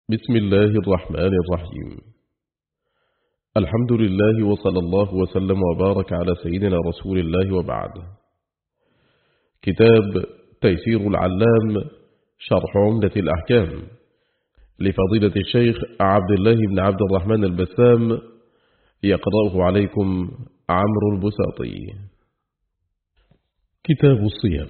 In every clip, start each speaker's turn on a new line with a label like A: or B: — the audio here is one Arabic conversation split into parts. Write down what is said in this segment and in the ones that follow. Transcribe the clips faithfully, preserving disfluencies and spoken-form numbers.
A: بسم الله الرحمن الرحيم. الحمد لله وصلى الله وسلم وبارك على سيدنا رسول الله وبعد. كتاب تيسير العلام شرح عمدة الأحكام لفضيلة الشيخ عبد الله بن عبد الرحمن البسام، يقرأه عليكم عمرو البساطي. كتاب الصيام.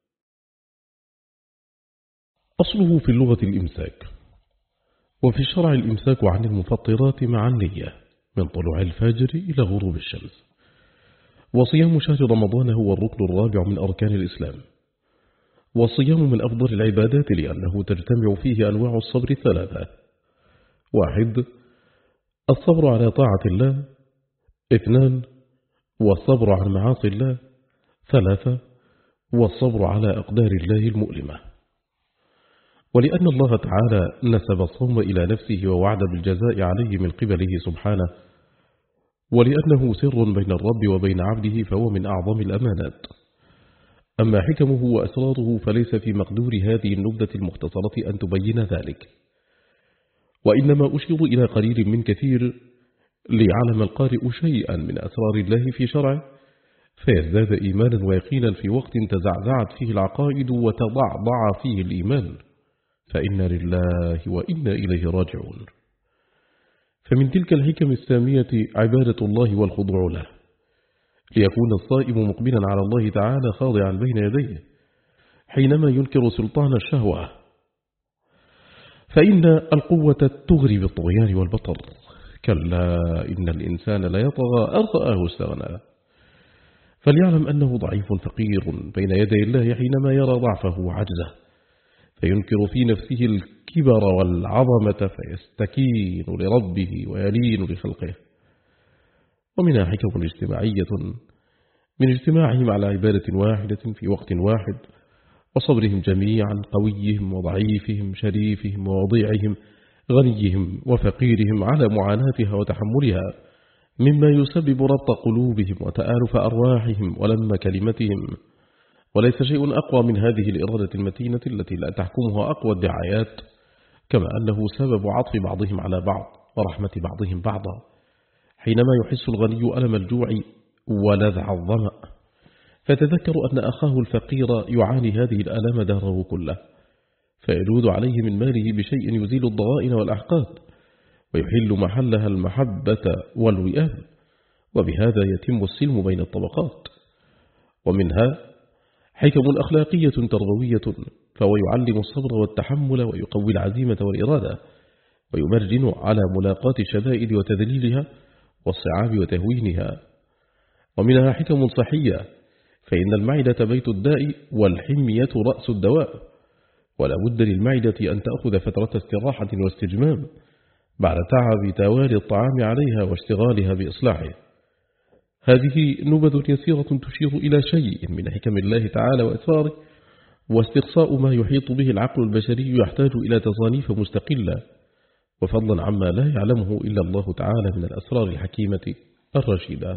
A: أصله في اللغة الإمساك، وفي الشرع الإمساك عن المفطرات مع النية من طلوع الفجر إلى غروب الشمس. وصيام شهر رمضان هو الركن الرابع من أركان الإسلام، والصيام من أفضل العبادات لأنه تجتمع فيه أنواع الصبر الثلاثة: واحد، الصبر على طاعة الله. اثنان، والصبر عن معاصي الله. ثلاثة، والصبر على أقدار الله المؤلمة. ولأن الله تعالى نسب الصوم إلى نفسه ووعد بالجزاء عليه من قبله سبحانه، ولأنه سر بين الرب وبين عبده، فهو من أعظم الأمانات. أما حكمه وأسراره فليس في مقدور هذه النبذة المختصرة أن تبين ذلك، وإنما أشير إلى قليل من كثير ليعلم القارئ شيئا من أسرار الله في شرعه، فيزداد إيمانا ويقينا في وقت تزعزعت فيه العقائد وتضعضع فيه الإيمان، فإنا لله وإنا إليه راجعون. فمن تلك الحكم السامية عبادة الله والخضوع له، ليكون الصائم مقبلا على الله تعالى خاضعا بين يديه حينما ينكر سلطان الشهوة، فإن القوة تغري بالطغيان والبطر. كلا إن الإنسان ليطغى أن رآه استغنى. فليعلم أنه ضعيف فقير بين يدي الله حينما يرى ضعفه وعجزه، فينكر في نفسه الكبر والعظمة فيستكين لربه ويلين لخلقه. ومنها حكم اجتماعية من اجتماعهم على عبادة واحدة في وقت واحد، وصبرهم جميعا، قويهم وضعيفهم، شريفهم ووضيعهم، غنيهم وفقيرهم، على معاناتها وتحملها، مما يسبب ربط قلوبهم وتآلف أرواحهم ولم كلمتهم. وليس شيء أقوى من هذه الإرادة المتينة التي لا تحكمها أقوى الدعايات، كما أنه سبب عطف بعضهم على بعض ورحمة بعضهم بعضا، حينما يحس الغني ألم الجوع ولذع الظمأ، فتذكر أن أخاه الفقير يعاني هذه الآلام دهره كله، فيجود عليه من ماله بشيء يزيل الضغائن والأحقاد، ويحل محلها المحبة والوئام، وبهذا يتم السلم بين الطبقات. ومنها حكم أخلاقية تربوية، فهو يعلم الصبر والتحمل ويقوي العزيمة والإرادة، ويمرجن على ملاقاة الشدائد وتذليلها والصعاب وتهوينها. ومنها حكم صحية، فإن المعدة بيت الداء والحمية رأس الدواء، ولا بد للمعدة أن تأخذ فترة استراحة واستجمام بعد تعب توالي الطعام عليها واشتغالها بإصلاحه. هذه نبذ يسيرة تشير إلى شيء من حكم الله تعالى وأسراره، واستقصاء ما يحيط به العقل البشري يحتاج إلى تصانيف مستقلة، وفضلا عما لا يعلمه إلا الله تعالى من الأسرار الحكيمة الرشيدة.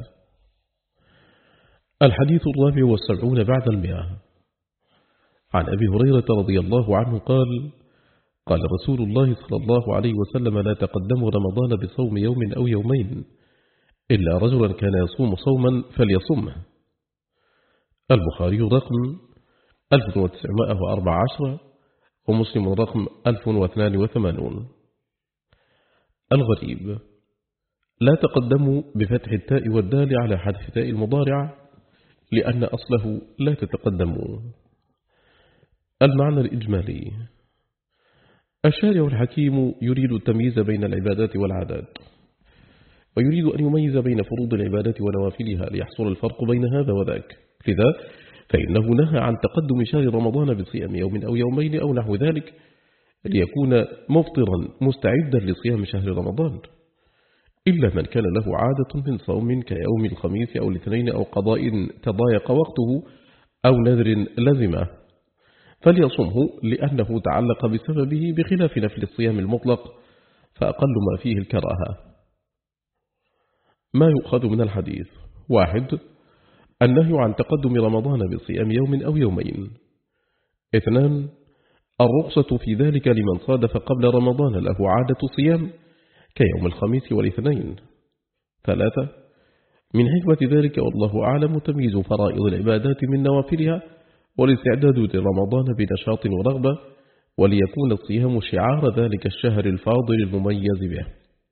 A: الحديث الرابع والسبعون بعد المئة. عن أبي هريرة رضي الله عنه قال: قال رسول الله صلى الله عليه وسلم: لا تقدموا رمضان بصوم يوم أو يومين، إلا رجلا كان يصوم صوما فليصمه. البخاري رقم ألف وتسعمائة وأربعة عشر، ومسلم رقم ألف واثنان وثمانون. الغريب: لا تقدموا بفتح التاء والدال على حذف تاء المضارع، لأن أصله لا تتقدموا. المعنى الإجمالي: الشارع الحكيم يريد التمييز بين العبادات والعادات، ويريد أن يميز بين فروض العبادات ونوافلها ليحصل الفرق بين هذا وذاك، لذا فإنه نهى عن تقدم شهر رمضان بصيام يوم أو يومين أو نحو ذلك، ليكون مفطرا مستعدا لصيام شهر رمضان، إلا من كان له عادة من صوم كيوم الخميس أو الاثنين أو قضاء تضايق وقته أو نذر لزمه، فليصمه لأنه تعلق بسببه، بخلاف نفل الصيام المطلق فأقل ما فيه الكراهة. ما يؤخذ من الحديث: واحد، النهي عن تقدم رمضان بصيام يوم أو يومين. اثنان، الرخصة في ذلك لمن صادف قبل رمضان له عادة صيام كيوم الخميس والاثنين. ثلاثة، من حكمة ذلك والله أعلم تمييز فرائض العبادات من نوافلها والاستعداد لرمضان بنشاط ورغبة، وليكون الصيام شعار ذلك الشهر الفاضل المميز به.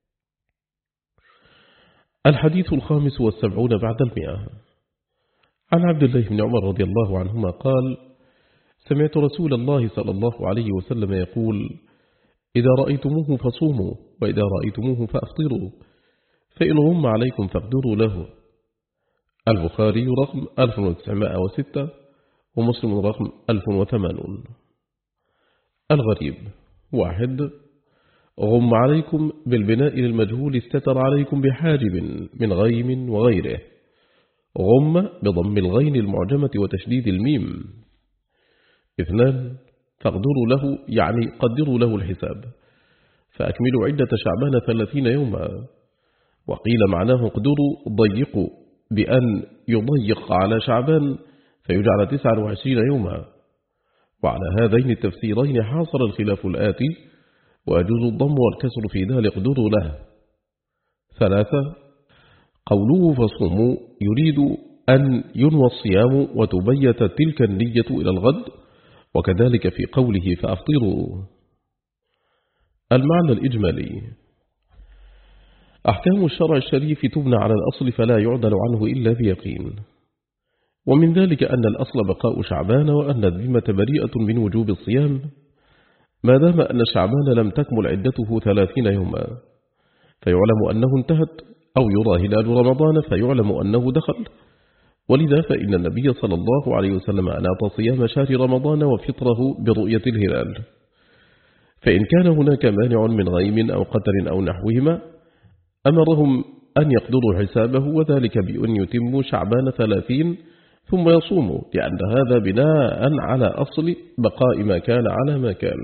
A: الحديث الخامس والسبعون بعد المئة. عن عبد الله بن عمر رضي الله عنهما قال: سمعت رسول الله صلى الله عليه وسلم يقول: إذا رأيتموه فصوموا، وإذا رأيتموه فأفطروا، فإن غم عليكم فاقدروا له. البخاري رقم ألف وتسعمائة وستة ومسلم رقم ألف وثمانون. الغريب: واحد، غم عليكم بالبناء للمجهول استتر عليكم بحاجب من غيم وغيره. غم بضم الغين المعجمة وتشديد الميم. اثنان، فاقدروا له يعني قدروا له الحساب، فأكملوا عدة شعبان ثلاثين يوما. وقيل معناه اقدروا ضيقوا بأن يضيق على شعبان فيجعل تسعة وعشرين يوما. وعلى هذين التفسيرين حاصل الخلاف الآتي: ويجوز الضم والكسر في ذلك اقدروا له. ثلاثة، قوله فصوموا يريد أن ينوى الصيام وتبيت تلك النية إلى الغد، وكذلك في قوله فأفطروا. المعنى الإجمالي: أحكام الشرع الشريف تبنى على الأصل فلا يعدل عنه إلا بيقين، ومن ذلك أن الأصل بقاء شعبان، وأن الذمة بريئة من وجوب الصيام ما دام أن شعبان لم تكمل عدته ثلاثين يوما، فيعلم أنه انتهت، أو يرى هلال رمضان فيعلم أنه دخل. ولذا فإن النبي صلى الله عليه وسلم أناط صيام شهر رمضان وفطره برؤية الهلال، فإن كان هناك مانع من غيم أو قتل أو نحوهما أمرهم أن يقدروا حسابه، وذلك بأن يتموا شعبان ثلاثين ثم يصوموا، لأن هذا بناء على أصل بقاء ما كان على ما كان.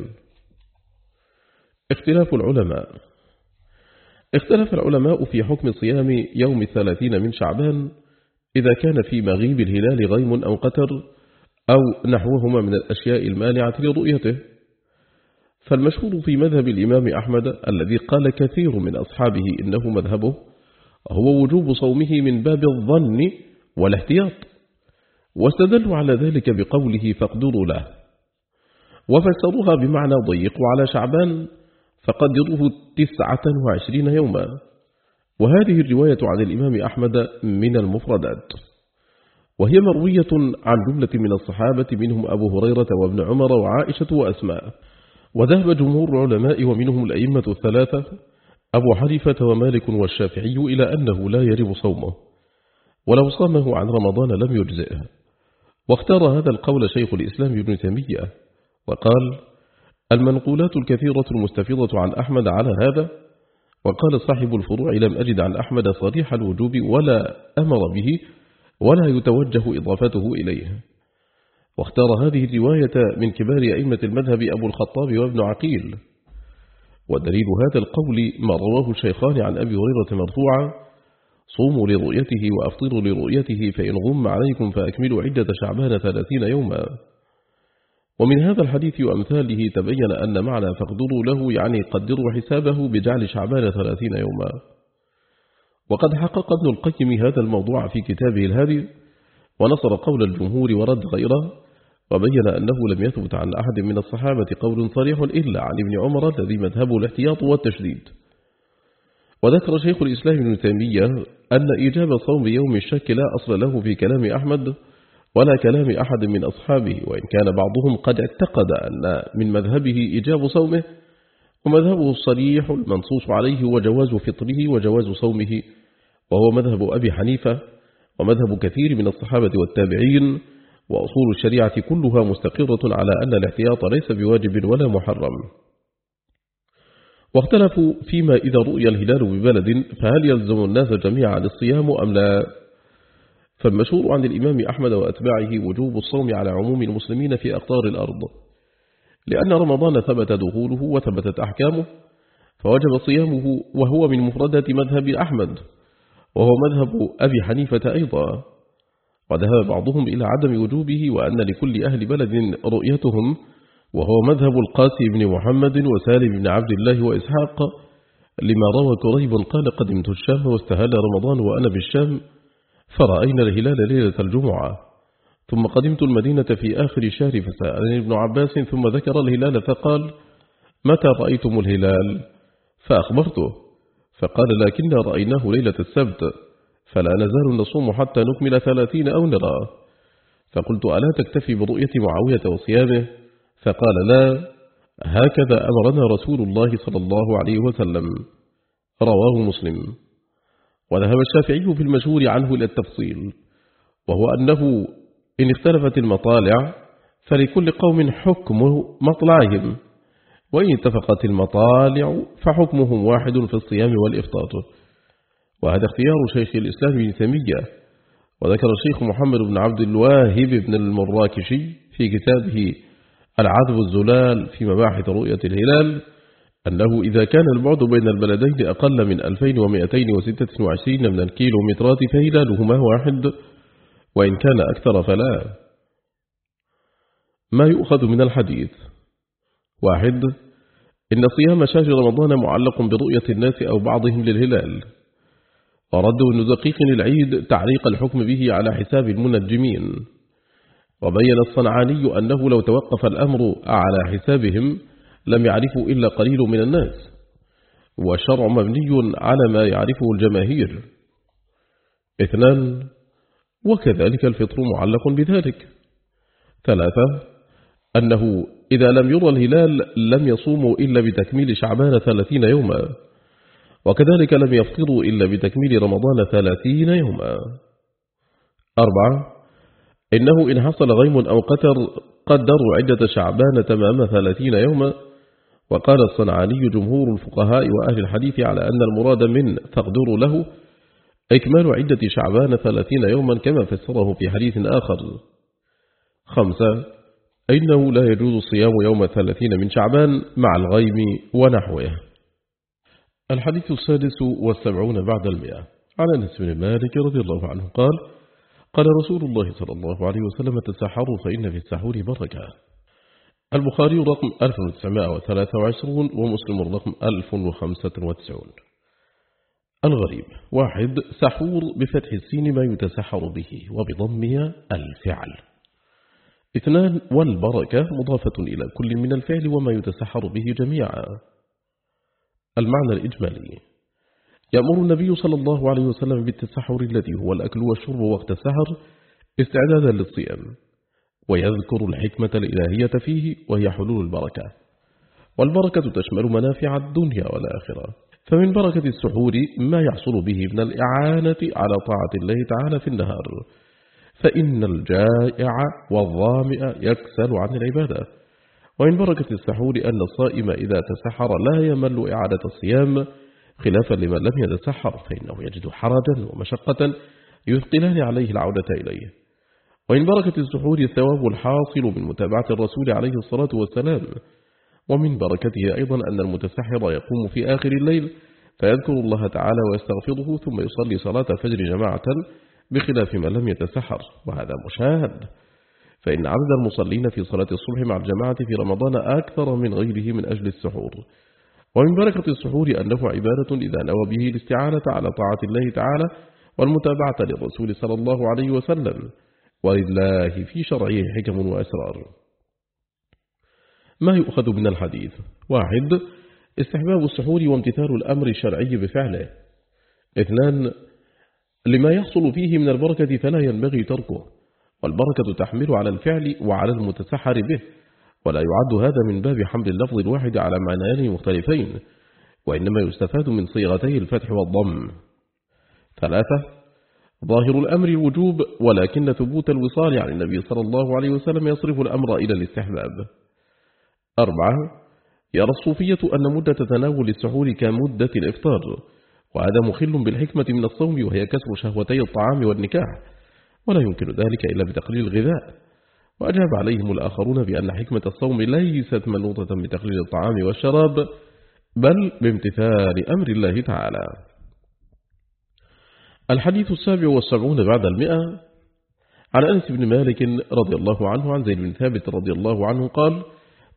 A: اختلاف العلماء. اختلف العلماء في حكم صيام يوم الثلاثين من شعبان إذا كان في مغيب الهلال غيم أو قتر أو نحوهما من الأشياء المانعة لرؤيته. فالمشهور في مذهب الإمام أحمد الذي قال كثير من أصحابه إنه مذهبه هو وجوب صومه من باب الظن والاحتياط، واستدلوا على ذلك بقوله فاقدروا له، وفسروها بمعنى ضيقوا على شعبان فقدروه تسعة وعشرين يوما. وهذه الرواية عن الإمام أحمد من المفردات، وهي مروية عن جملة من الصحابة منهم أبو هريرة وابن عمر وعائشة وأسماء. وذهب جمهور العلماء ومنهم الأئمة الثلاثة أبو حنيفة ومالك والشافعي إلى أنه لا يجب صومه، ولو صامه عن رمضان لم يجزئه. واختار هذا القول شيخ الإسلام ابن تيمية، وقال: المنقولات الكثيرة المستفيضة عن أحمد على هذا. وقال صاحب الفروع: لم أجد عن أحمد صريح الوجوب ولا أمر به ولا يتوجه إضافته إليه. واختار هذه الرواية من كبار أئمة المذهب أبو الخطاب وابن عقيل. ودليل هذا القول ما رواه الشيخان عن أبي هريرة مرفوعا: صوموا لرؤيته وأفطروا لرؤيته، فإن غم عليكم فأكملوا عدة شعبان ثلاثين يوما. ومن هذا الحديث وأمثاله تبين أن معنى فاقدروا له يعني قدروا حسابه بجعل شعبان ثلاثين يوما. وقد حقق ابن القيم هذا الموضوع في كتابه الهادي، ونصر قول الجمهور ورد غيره، وبين أنه لم يثبت عن أحد من الصحابة قول صريح إلا عن ابن عمر الذي مذهبه الاحتياط والتشديد. وذكر شيخ الإسلام ابن تيمية أن إيجاب صوم يوم الشك لا أصل له في كلام أحمد ولا كلام أحد من أصحابه، وإن كان بعضهم قد اعتقد أن من مذهبه إيجاب صومه، ومذهبه الصريح المنصوص عليه وجواز فطره وجواز صومه، وهو مذهب أبي حنيفة ومذهب كثير من الصحابة والتابعين. وأصول الشريعة كلها مستقرة على أن الاحتياط ليس بواجب ولا محرم. واختلفوا فيما إذا رؤي الهلال ببلد فهل يلزم الناس جميعا الصيام أم لا؟ فالمشهور عن الإمام أحمد وأتباعه وجوب الصوم على عموم المسلمين في أقطار الأرض، لأن رمضان ثبت دخوله وثبتت أحكامه، فوجب صيامه، وهو من مفردات مذهب أحمد، وهو مذهب أبي حنيفة أيضا. وذهب بعضهم إلى عدم وجوبه، وأن لكل أهل بلد رؤيتهم وهو مذهب القاسم بن محمد وسالم بن عبد الله وإسحاق، لما روى كريب قال قدمت الشام واستهل رمضان وأنا بالشام فرأينا الهلال ليلة الجمعة، ثم قدمت المدينة في آخر الشهر فسألني ابن عباس ثم ذكر الهلال فقال متى رأيتم الهلال؟ فأخبرته فقال لكننا رأيناه ليلة السبت، فلا نزال نصوم حتى نكمل ثلاثين أو نرى. فقلت ألا تكتفي برؤية معاوية وصيامه؟ فقال لا، هكذا أمرنا رسول الله صلى الله عليه وسلم. رواه مسلم. وذهب الشافعي في المشهور عنه إلى التفصيل، وهو أنه إن اختلفت المطالع فلكل قوم حكم مطلعهم، وإن اتفقت المطالع فحكمهم واحد في الصيام والإفطار. وهذا اختيار شيخ الإسلام ابن تيمية. وذكر الشيخ محمد بن عبد الواهب بن المراكشي في كتابه العذب الزلال في مباحث رؤية الهلال أنه إذا كان البعد بين البلدين أقل من ألفين ومئتين وستة وعشرين من الكيلومترات فهلالهما واحد، وإن كان أكثر فلا. ما يؤخذ من الحديث: واحد، إن صيام شهر رمضان معلق برؤية الناس أو بعضهم للهلال، ورد ابن دقيق العيد تعليق الحكم به على حساب المنجمين. وبين الصنعاني أنه لو توقف الأمر على حسابهم لم يعرفوا إلا قليل من الناس، والشرع مبني على ما يعرفه الجماهير. اثنان، وكذلك الفطر معلق بذلك. ثلاثة، أنه إذا لم يرى الهلال لم يصوموا إلا بتكميل شعبان ثلاثين يوما، وكذلك لم يفطروا إلا بتكميل رمضان ثلاثين يوما. أربعة، إنه إن حصل غيم أو قتر قدروا عدة شعبان تمام ثلاثين يوما. وقال الصنعاني جمهور الفقهاء وأهل الحديث على أن المراد من تقدر له إكمال عدة شعبان ثلاثين يوما كما فسره في حديث آخر. خمسة، إنه لا يجوز صيام يوم ثلاثين من شعبان مع الغيم ونحوه. الحديث السادس والسبعون بعد المئة. عن أنس بن مالك رضي الله عنه قال قال رسول الله صلى الله عليه وسلم تسحروا فإن في السحور بركة. البخاري رقم ألف وتسعمائة وثلاثة وعشرين ومسلم رقم ألف وخمسة وتسعين. الغريب: واحد، سحور بفتح السين ما يتسحر به وبضمها الفعل. اثنان، والبركة مضافة إلى كل من الفعل وما يتسحر به جميعا. المعنى الإجمالي: يأمر النبي صلى الله عليه وسلم بالتسحر الذي هو الأكل والشرب وقت السحر استعدادا للصيام، ويذكر الحكمة الإلهية فيه وهي حلول البركة. والبركة تشمل منافع الدنيا والآخرة، فمن بركة السحور ما يحصل به من الإعانة على طاعة الله تعالى في النهار، فإن الجائع والظامئ يكسل عن العبادة. ومن بركة السحور أن الصائم إذا تسحر لا يمل إعادة الصيام، خلافا لمن لم يتسحر فإنه يجد حرجا ومشقة يثقلان عليه العودة إليه. ومن بركة السحور الثواب الحاصل من متابعة الرسول عليه الصلاة والسلام. ومن بركته أيضا أن المتسحر يقوم في آخر الليل فيذكر الله تعالى ويستغفره ثم يصلي صلاة فجر جماعة بخلاف من لم يتسحر، وهذا مشاهد، فإن عدد المصلين في صلاة الصبح مع الجماعة في رمضان أكثر من غيره من أجل السحور. ومن بركة السحور أنه عبادة إذا نوى به الاستعانة على طاعة الله تعالى والمتابعة للرسول صلى الله عليه وسلم، ولله في شرعه حكم وأسرار. ما يؤخذ من الحديث: واحد، استحباب السحور وامتثال الأمر الشرعي بفعله. اثنان، لما يحصل فيه من البركة فلا ينبغي تركه، والبركة تحمل على الفعل وعلى المتسحر به، ولا يعد هذا من باب حمل اللفظ الواحد على معنيين مختلفين، وإنما يستفاد من صيغتي الفتح والضم. ثلاثة، ظاهر الأمر الوجوب، ولكن ثبوت الوصال عن النبي صلى الله عليه وسلم يصرف الأمر إلى الاستحباب. أربعة، يرى الصوفية أن مدة تناول السحور كمدة الإفطار، وهذا مخل بالحكمة من الصوم وهي كسر شهوتي الطعام والنكاح، ولا يمكن ذلك إلا بتقليل الغذاء. وأجاب عليهم الآخرون بأن حكمة الصوم ليست منوطة بتقليل الطعام والشراب، بل بامتثال أمر الله تعالى. الحديث السابع والسبعون بعد المئة. عن أنس بن مالك رضي الله عنه عن زيد بن ثابت رضي الله عنه قال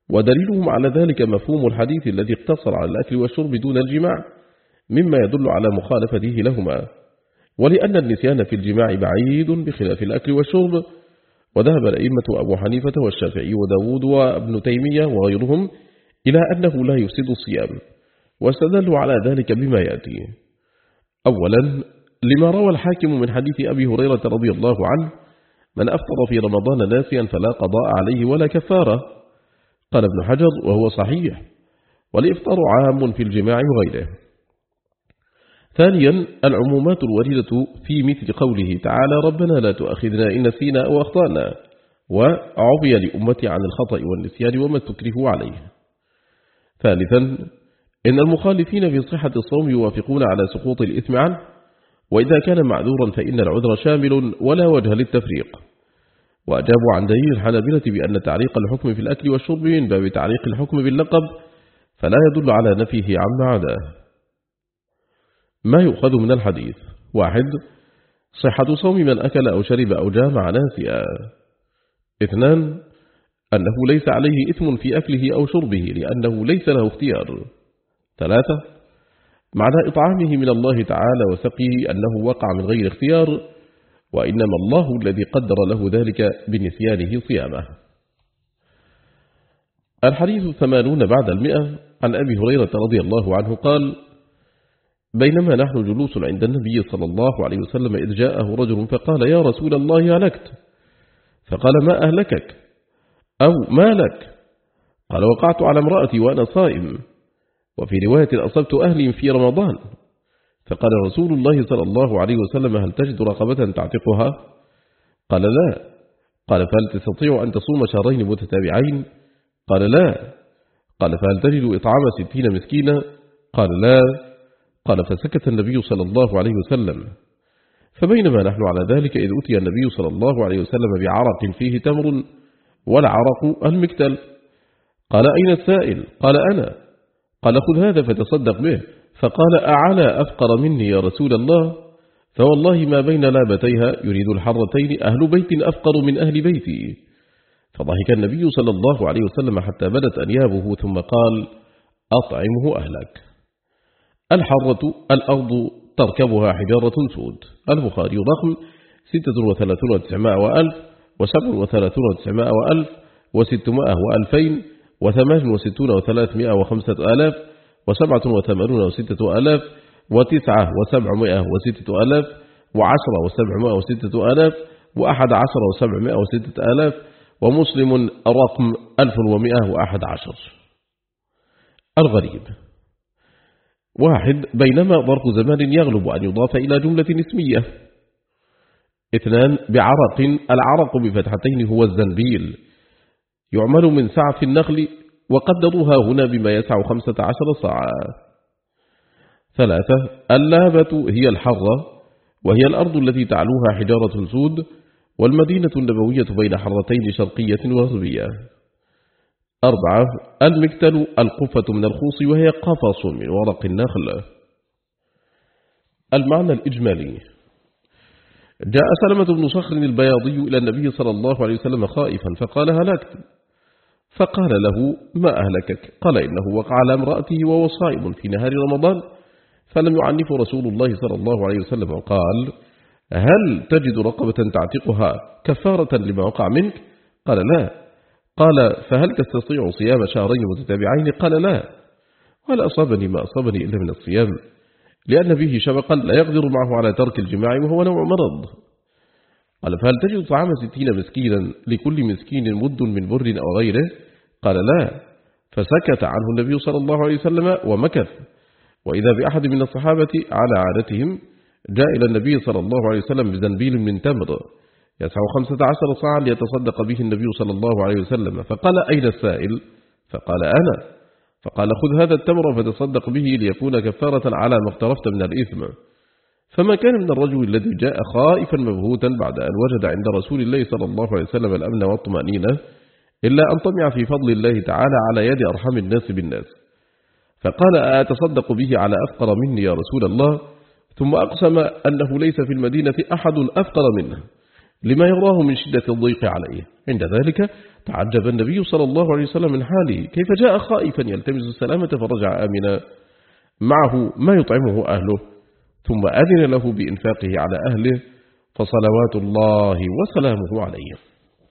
A: ودليلهم على ذلك مفهوم الحديث الذي اقتصر على الأكل والشرب دون الجماع، مما يدل على مخالفته لهما. ولأن النسيان في الجماع بعيد بخلاف الأكل والشرب، وذهب الأئمة أبو حنيفة والشافعي وداود وابن تيمية وغيرهم إلى أنه لا يفسد الصيام، واستدلوا على ذلك بما يأتي. أولا، لما روى الحاكم من حديث أبي هريرة رضي الله عنه: من أفطر في رمضان ناسيا فلا قضاء عليه ولا كفارة. قال ابن حجر: وهو صحيح، والإفطار عام في الجماع وغيره. ثانيا، العمومات الواردة في مثل قوله تعالى: ربنا لا تؤاخذنا إن نسينا أو أخطأنا، وعفي لأمتي عن الخطأ والنسيان وما تكرهوا عليه. ثالثا، إن المخالفين في صحة الصوم يوافقون على سقوط الإثم عنه، وإذا كان معذورا فإن العذر شامل ولا وجه للتفريق. وأجابوا عن دليل الحنابلة بأن تعليق الحكم في الأكل والشرب من باب تعليق الحكم باللقب، فلا يدل على نفيه عما عداه. ما يؤخذ من الحديث: واحد، صحة صوم من أكل أو شرب أو جامع ناسيا. اثنان، أنه ليس عليه إثم في أكله أو شربه لأنه ليس له اختيار. ثلاثة، معنى إطعامه من الله تعالى وسقيه أنه وقع من غير اختيار، وإنما الله الذي قدر له ذلك بنسيانه صيامه. الحديث الثمانون بعد المئة عن أبي هريرة رضي الله عنه قال: بينما نحن جلوس عند النبي صلى الله عليه وسلم إذ جاءه رجل فقال: يا رسول الله هلكت. فقال: ما أهلكك؟ أو ما لك؟ قال: وقعت على امرأتي وأنا صائم، وفي رواية أصبت أهلي في رمضان. فقال رسول الله صلى الله عليه وسلم: هل تجد رقبة تعتقها؟ قال: لا. قال: فهل تستطيع أن تصوم شهرين متتابعين؟ قال: لا. قال: فهل تجد إطعام ستين مسكينا؟ قال: لا. قال: فسكت النبي صلى الله عليه وسلم. فبينما نحن على ذلك إذ أتي النبي صلى الله عليه وسلم بعرق فيه تمر، والعرق المكتل. قال: أين السائل؟ قال: أنا. قال: خذ هذا فتصدق به. فقال: أعلى أفقر مني يا رسول الله؟ فوالله ما بين لابتيها يريد الحرتين أهل بيت أفقر من أهل بيتي. فضحك النبي صلى الله عليه وسلم حتى بدت أنيابه، ثم قال: أطعمه أهلك. الحرة الأرض تركبها حجارة سود. البخاري رقم ستة وثلاثون وتسعمائة وألف وسبع وثلاثون وتسعمائة وألف وستمائة وألفين وثمان وستون وثلاثمائة وخمسة آلاف وسبعة وثمانون وستة آلاف وتسعة وسبعمائة وستة آلاف وعشرة وسبعمائة وستة آلاف وأحد عشر وسبعمائة وستة آلاف ومسلم رقم ألف ومائة وأحد عشر. الغريب: واحد، بينما ظرف زمان يغلب أن يضاف إلى جملة اسمية. اثنان، بعرق. العرق بفتحتين هو الزنبيل، يعمل من سعف النخل، وقدروها هنا بما يسع خمسة عشر صاعا. ثلاثة، اللابة هي الحرة، وهي الأرض التي تعلوها حجارة سود، والمدينة النبوية بين حرتين شرقية وغربية. أربعة، المكتل القفة من الخوص، وهي قفص من ورق النخل. المعنى الإجمالي: جاء سلمة بن صخر البياضي إلى النبي صلى الله عليه وسلم خائفا فقال: هلكت. فقال له: ما أهلكك؟ قال: إنه وقع على امرأته وهو صائم في نهار رمضان، فلم يعنف رسول الله صلى الله عليه وسلم. قال: هل تجد رقبة تعتقها كفارة لما وقع منك؟ قال: لا. قال: فهل تستطيع صيام شهرين متتابعين؟ قال: لا. ولا أصابني ما أصابني إلا من الصيام، لأن فيه شبقا لا يقدر معه على ترك الجماع وهو نوع مرض. قال: فهل تجد طعام ستين مسكينا لكل مسكين مد من بر أو غيره؟ قال: لا. فسكت عنه النبي صلى الله عليه وسلم ومكث. وإذا بأحد من الصحابة على عادتهم جاء إلى النبي صلى الله عليه وسلم بزنبيل من تمر يسع خمسة عشر صاعا ليتصدق به النبي صلى الله عليه وسلم. فقال: أين السائل؟ فقال: أنا. فقال: خذ هذا التمر فتصدق به ليكون كفارة على ما اقترفت من الإثم. فما كان من الرجل الذي جاء خائفا مبهوتا بعد أن وجد عند رسول الله صلى الله عليه وسلم الأمن والطمأنينة إلا أن طمع في فضل الله تعالى على يد أرحم الناس بالناس، فقال: أتصدق به على أفقر مني يا رسول الله؟ ثم أقسم أنه ليس في المدينة أحد أفقر منه لما يراه من شدة الضيق عليه. عند ذلك تعجب النبي صلى الله عليه وسلم من حاله، كيف جاء خائفا يلتمس السلامة فرجع آمنا معه ما يطعمه أهله، ثم أذن له بإنفاقه على أهله، فصلوات الله وسلامه عليه.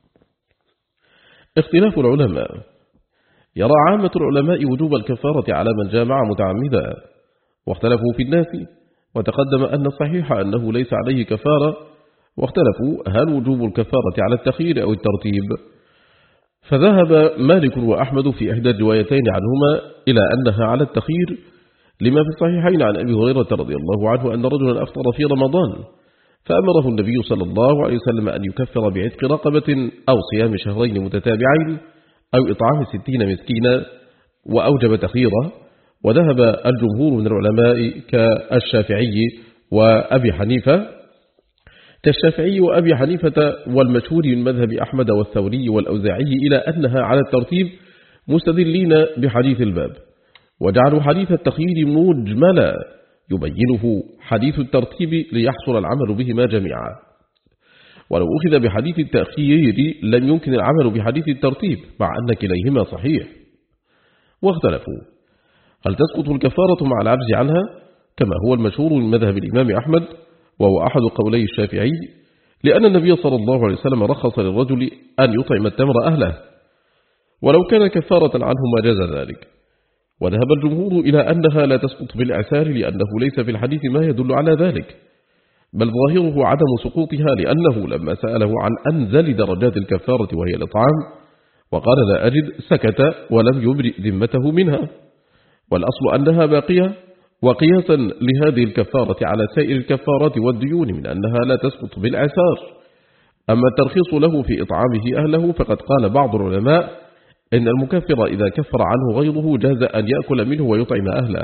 A: اختلاف العلماء. يرى عامة العلماء وجوب الكفارة على من جامع متعمدا، واختلفوا في الناس، وتقدم أن الصحيح أنه ليس عليه كفارة، واختلفوا هل وجوب الكفارة على التخيير أو الترتيب. فذهب مالك وأحمد في إحدى الروايتين عنهما إلى أنها على التخيير، لما في الصحيحين عن أبي هريرة رضي الله عنه أن رجلا أفطر في رمضان، فأمره النبي صلى الله عليه وسلم أن يكفر بعتق رقبة أو صيام شهرين متتابعين أو إطعام ستين مسكينا، وأوجب تخييره. وذهب الجمهور من العلماء كالشافعي وأبي حنيفة كالشافعي وأبي حنيفة والمشهور من مذهب أحمد والثوري والأوزاعي إلى أنها على الترتيب، مستدلين بحديث الباب، وجعلوا حديث التخيير مجملا يبينه حديث الترتيب ليحصل العمل بهما جميعا. ولو أخذ بحديث التأخير لم يمكن العمل بحديث الترتيب، مع أن كليهما صحيح. واختلفوا هل تسقط الكفارة مع العجز عنها، كما هو المشهور من مذهب الإمام أحمد وهو أحد قولي الشافعي، لأن النبي صلى الله عليه وسلم رخص للرجل أن يطعم التمر أهله، ولو كان كفارة عنه ما جاز ذلك. وذهب الجمهور إلى أنها لا تسقط بالإعسار، لأنه ليس في الحديث ما يدل على ذلك، بل ظاهره عدم سقوطها، لأنه لما سأله عن أنزل درجات الكفارة وهي الإطعام وقال لا أجد سكت ولم يبرئ ذمته منها، والأصل أنها باقية، وقياسا لهذه الكفارة على سائر الكفارات والديون من أنها لا تسقط بالإعسار. أما الترخيص له في إطعامه أهله فقد قال بعض العلماء إن المكفر إذا كفر عنه غيره جاز أن يأكل منه ويطعم أهله.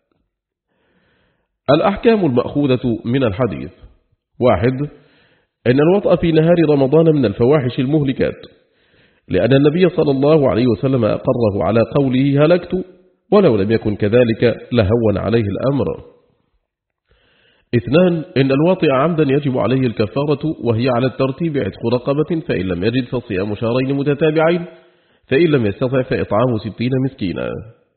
A: الأحكام المأخوذة من الحديث: واحد، إن الوطأ في نهار رمضان من الفواحش المهلكات، لأن النبي صلى الله عليه وسلم أقره على قوله هلكت، ولو لم يكن كذلك لهون عليه الأمر. اثنان، إن الواطئ عمدا يجب عليه الكفارة، وهي على الترتيب عتق رقبة، فإن لم يجد فصيام شهرين متتابعين، فإن لم يستطع فإطعام ستين مسكينا.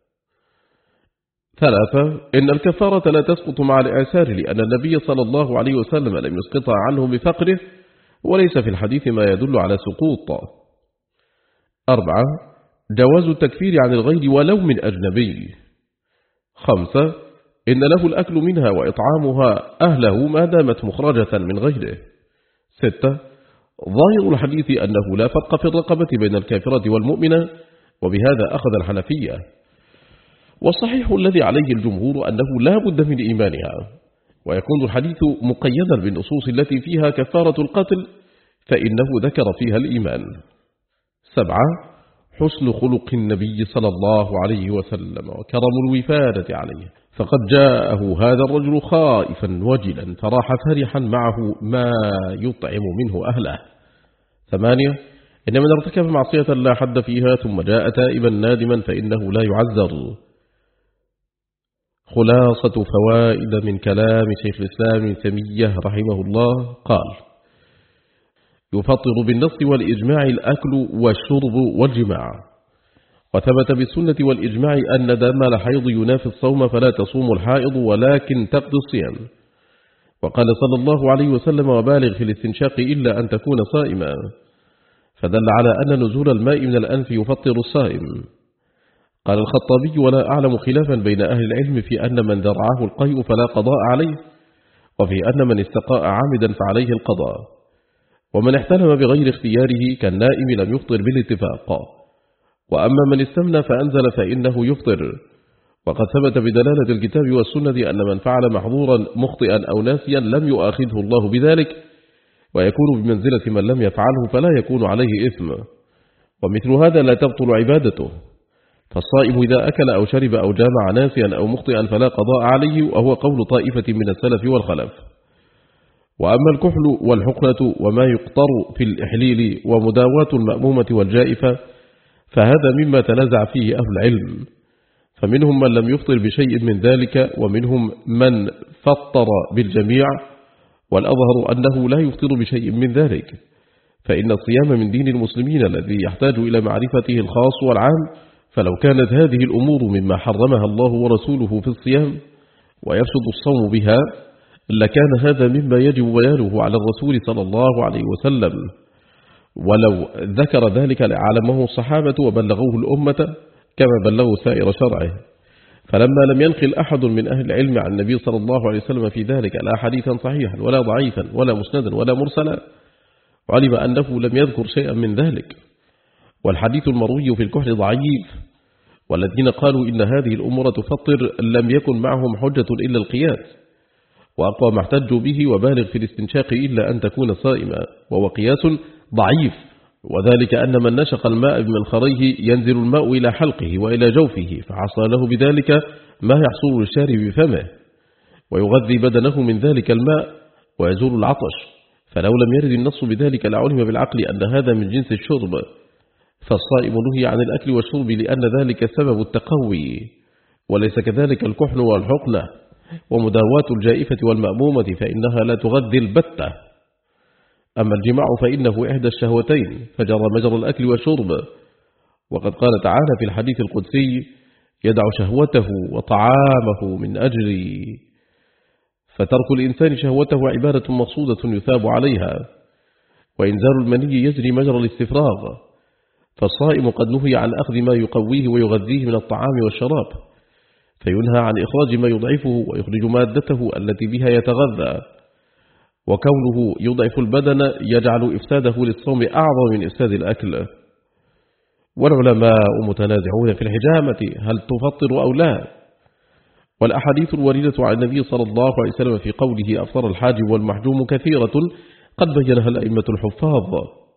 A: ثلاثة، إن الكفارة لا تسقط مع الإعسار، لأن النبي صلى الله عليه وسلم لم يسقطها عنه بفقره، وليس في الحديث ما يدل على سقوط. أربعة، جواز التكفير عن الغير ولو من أجنبي. خمسة، إن له الأكل منها وإطعامها أهله ما دامت مخرجة من غيره. ستة، ظاهر الحديث أنه لا فرق في الرقبة بين الكافرة والمؤمنة، وبهذا أخذ الحنفية. والصحيح الذي عليه الجمهور أنه لا بد من إيمانها، ويكون الحديث مقيدا بالنصوص التي فيها كفارة القتل، فإنه ذكر فيها الإيمان. سبعة، حسن خلق النبي صلى الله عليه وسلم وكرم الوفادة عليه، فقد جاءه هذا الرجل خائفا وجلا فراح فرحا معه ما يطعم منه أهله. ثمانية، إن من ارتكب معصية لا حد فيها ثم جاء تائبا نادما فإنه لا يعذر. خلاصة فوائد من كلام شيخ الإسلام ابن تيمية رحمه الله قال: يفطر بالنص والإجماع الأكل والشرب والجماع، وثبت بالسنة والإجماع أن دم الحيض ينافي الصوم، فلا تصوم الحائض ولكن تقضي الصيام. وقال صلى الله عليه وسلم: وبالغ في الاستنشاق إلا أن تكون صائما، فدل على أن نزول الماء من الأنف يفطر الصائم. قال الخطابي: ولا أعلم خلافا بين أهل العلم في أن من ذرعه القيء فلا قضاء عليه، وفي أن من استقاء عامدا فعليه القضاء، ومن احتلم بغير اختياره كالنائم لم يفطر بالاتفاق، وأما من استمنى فأنزل فإنه يفطر. وقد ثبت بدلالة الكتاب والسنة أن من فعل محظورا مخطئا أو ناسيا لم يؤاخذه الله بذلك، ويكون بمنزلة من لم يفعله فلا يكون عليه إثم، ومثل هذا لا تبطل عبادته. فالصائم إذا أكل أو شرب أو جامع ناسيا أو مخطئا فلا قضاء عليه، وهو قول طائفة من السلف والخلف. وأما الكحل والحقنة وما يقطر في الإحليل ومداواة المأمومة والجائفة فهذا مما تنازع فيه أهل العلم، فمنهم من لم يفطر بشيء من ذلك، ومنهم من فطر بالجميع، والأظهر أنه لا يفطر بشيء من ذلك، فإن الصيام من دين المسلمين الذي يحتاج إلى معرفته الخاص والعام. فلو كانت هذه الأمور مما حرمها الله ورسوله في الصيام ويفسد الصوم بها لكان هذا مما يجب بيانه على الرسول صلى الله عليه وسلم. ولو ذكر ذلك لعلمه الصحابة وبلغوه الأمة كما بلغوا سائر شرعه. فلما لم ينقل أحد من أهل العلم عن النبي صلى الله عليه وسلم في ذلك لا حديثا صحيحا ولا ضعيفا ولا مسندا ولا مرسلا، علم أنه لم يذكر شيئا من ذلك. والحديث المروي في الكحل ضعيف، والذين قالوا إن هذه الأمور تفطر لم يكن معهم حجة إلا القياس، وأقوى ما احتجوا به وبالغ في الاستنشاق إلا أن تكون صائما، وهو قياس ضعيف، وذلك أن من نشق الماء بمنخريه ينزل الماء إلى حلقه وإلى جوفه، فحصل له بذلك ما يحصل للشارب بفمه ويغذي بدنه من ذلك الماء ويزول العطش. فلو لم يرد النص بذلك لعلم بالعقل أن هذا من جنس الشرب، فالصائم نهي عن الأكل والشرب لأن ذلك سبب التقوي، وليس كذلك الكحل والحقنة ومداواة الجائفة والمأمومة فإنها لا تغذي البتة. أما الجماع فإنه إحدى الشهوتين فجرى مجرى الأكل والشرب، وقد قال تعالى في الحديث القدسي: يدع شهوته وطعامه من أجلي. فترك الإنسان شهوته عبادة مقصودة يثاب عليها، وإنزال المني يجري مجرى الاستفراغ، فالصائم قد نهي عن أخذ ما يقويه ويغذيه من الطعام والشراب، فينهى عن إخراج ما يضعفه ويخرج مادته التي بها يتغذى، وكونه يضعف البدن يجعل إفساده للصوم أعظم من إفساد الأكل. والعلماء متنازعون في الحجامة هل تفطر أو لا، والأحاديث الواردة عن النبي صلى الله عليه وسلم في قوله أفطر الحاجب والمحجوم كثيرة قد بينها الأئمة الحفاظ،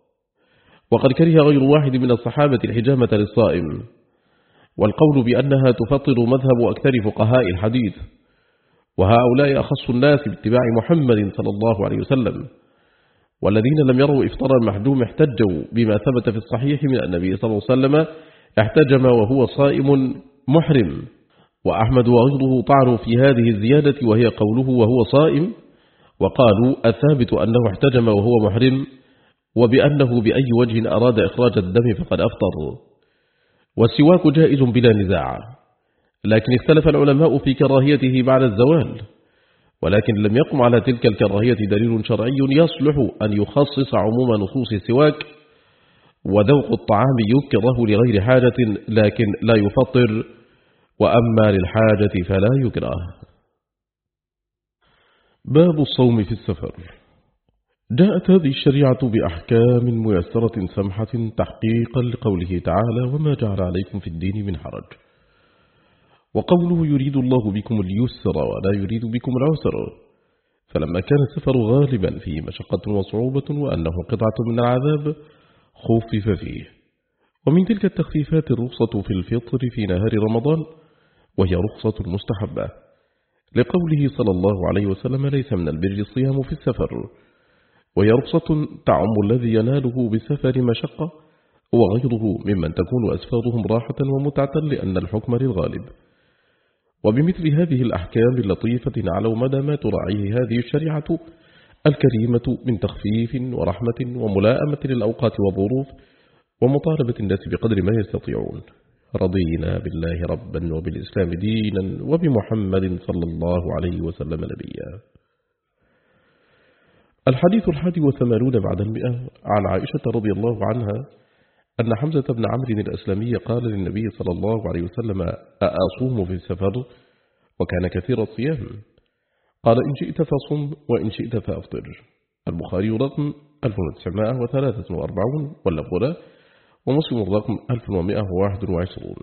A: وقد كره غير واحد من الصحابة الحجامة للصائم، والقول بأنها تفطر مذهب أكثر فقهاء الحديث، وهؤلاء أخص الناس باتباع محمد صلى الله عليه وسلم. والذين لم يروا إفطار المحجوم احتجوا بما ثبت في الصحيح من النبي صلى الله عليه وسلم احتجم وهو صائم محرم، وأحمد وغيره طعنوا في هذه الزيادة وهي قوله وهو صائم، وقالوا الثابت أنه احتجم وهو محرم، وبأنه بأي وجه أراد إخراج الدم فقد أفطر. والسواك جائز بلا نزاع، لكن اختلف العلماء في كراهيته بعد الزوال، ولكن لم يقم على تلك الكراهية دليل شرعي يصلح أن يخصص عموم نصوص السواك. وذوق الطعام يكره لغير حاجة لكن لا يفطر، وأما للحاجة فلا يكره. باب الصوم في السفر. جاءت هذه الشريعة بأحكام ميسرة سمحة تحقيقا لقوله تعالى: وما جعل عليكم في الدين من حرج، وقوله يريد الله بكم اليسر ولا يريد بكم العسر. فلما كان السفر غالبا فيه مشقة وصعوبة وأنه قطعة من العذاب خفف فيه، ومن تلك التخفيفات الرخصة في الفطر في نهار رمضان، وهي رخصة مستحبة، لقوله صلى الله عليه وسلم: ليس من البر الصيام في السفر، وهي رخصة تعم الذي يناله بالسفر مشقة وغيره ممن تكون أسفارهم راحة ومتعة، لأن الحكم للغالب. وبمثل هذه الأحكام اللطيفة نعلم مدى ما تراعيه هذه الشريعة الكريمة من تخفيف ورحمة وملائمة للأوقات والظروف ومطالبة الناس بقدر ما يستطيعون. رضينا بالله ربا وبالإسلام دينا وبمحمد صلى الله عليه وسلم نبيا. الحديث الحادي وثمانون بعد المئة عن عائشة رضي الله عنها أن حمزة بن عمرو الأسلمي قال للنبي صلى الله عليه وسلم: أأصوم في السفر؟ وكان كثير الصيام. قال: إن شئت فصم وإن شئت فأفطر. البخاري رقم ألف وتسعمائة وثلاثة وأربعين واللفظ له، ومسلم رقم ألف ومئة وواحد وعشرين.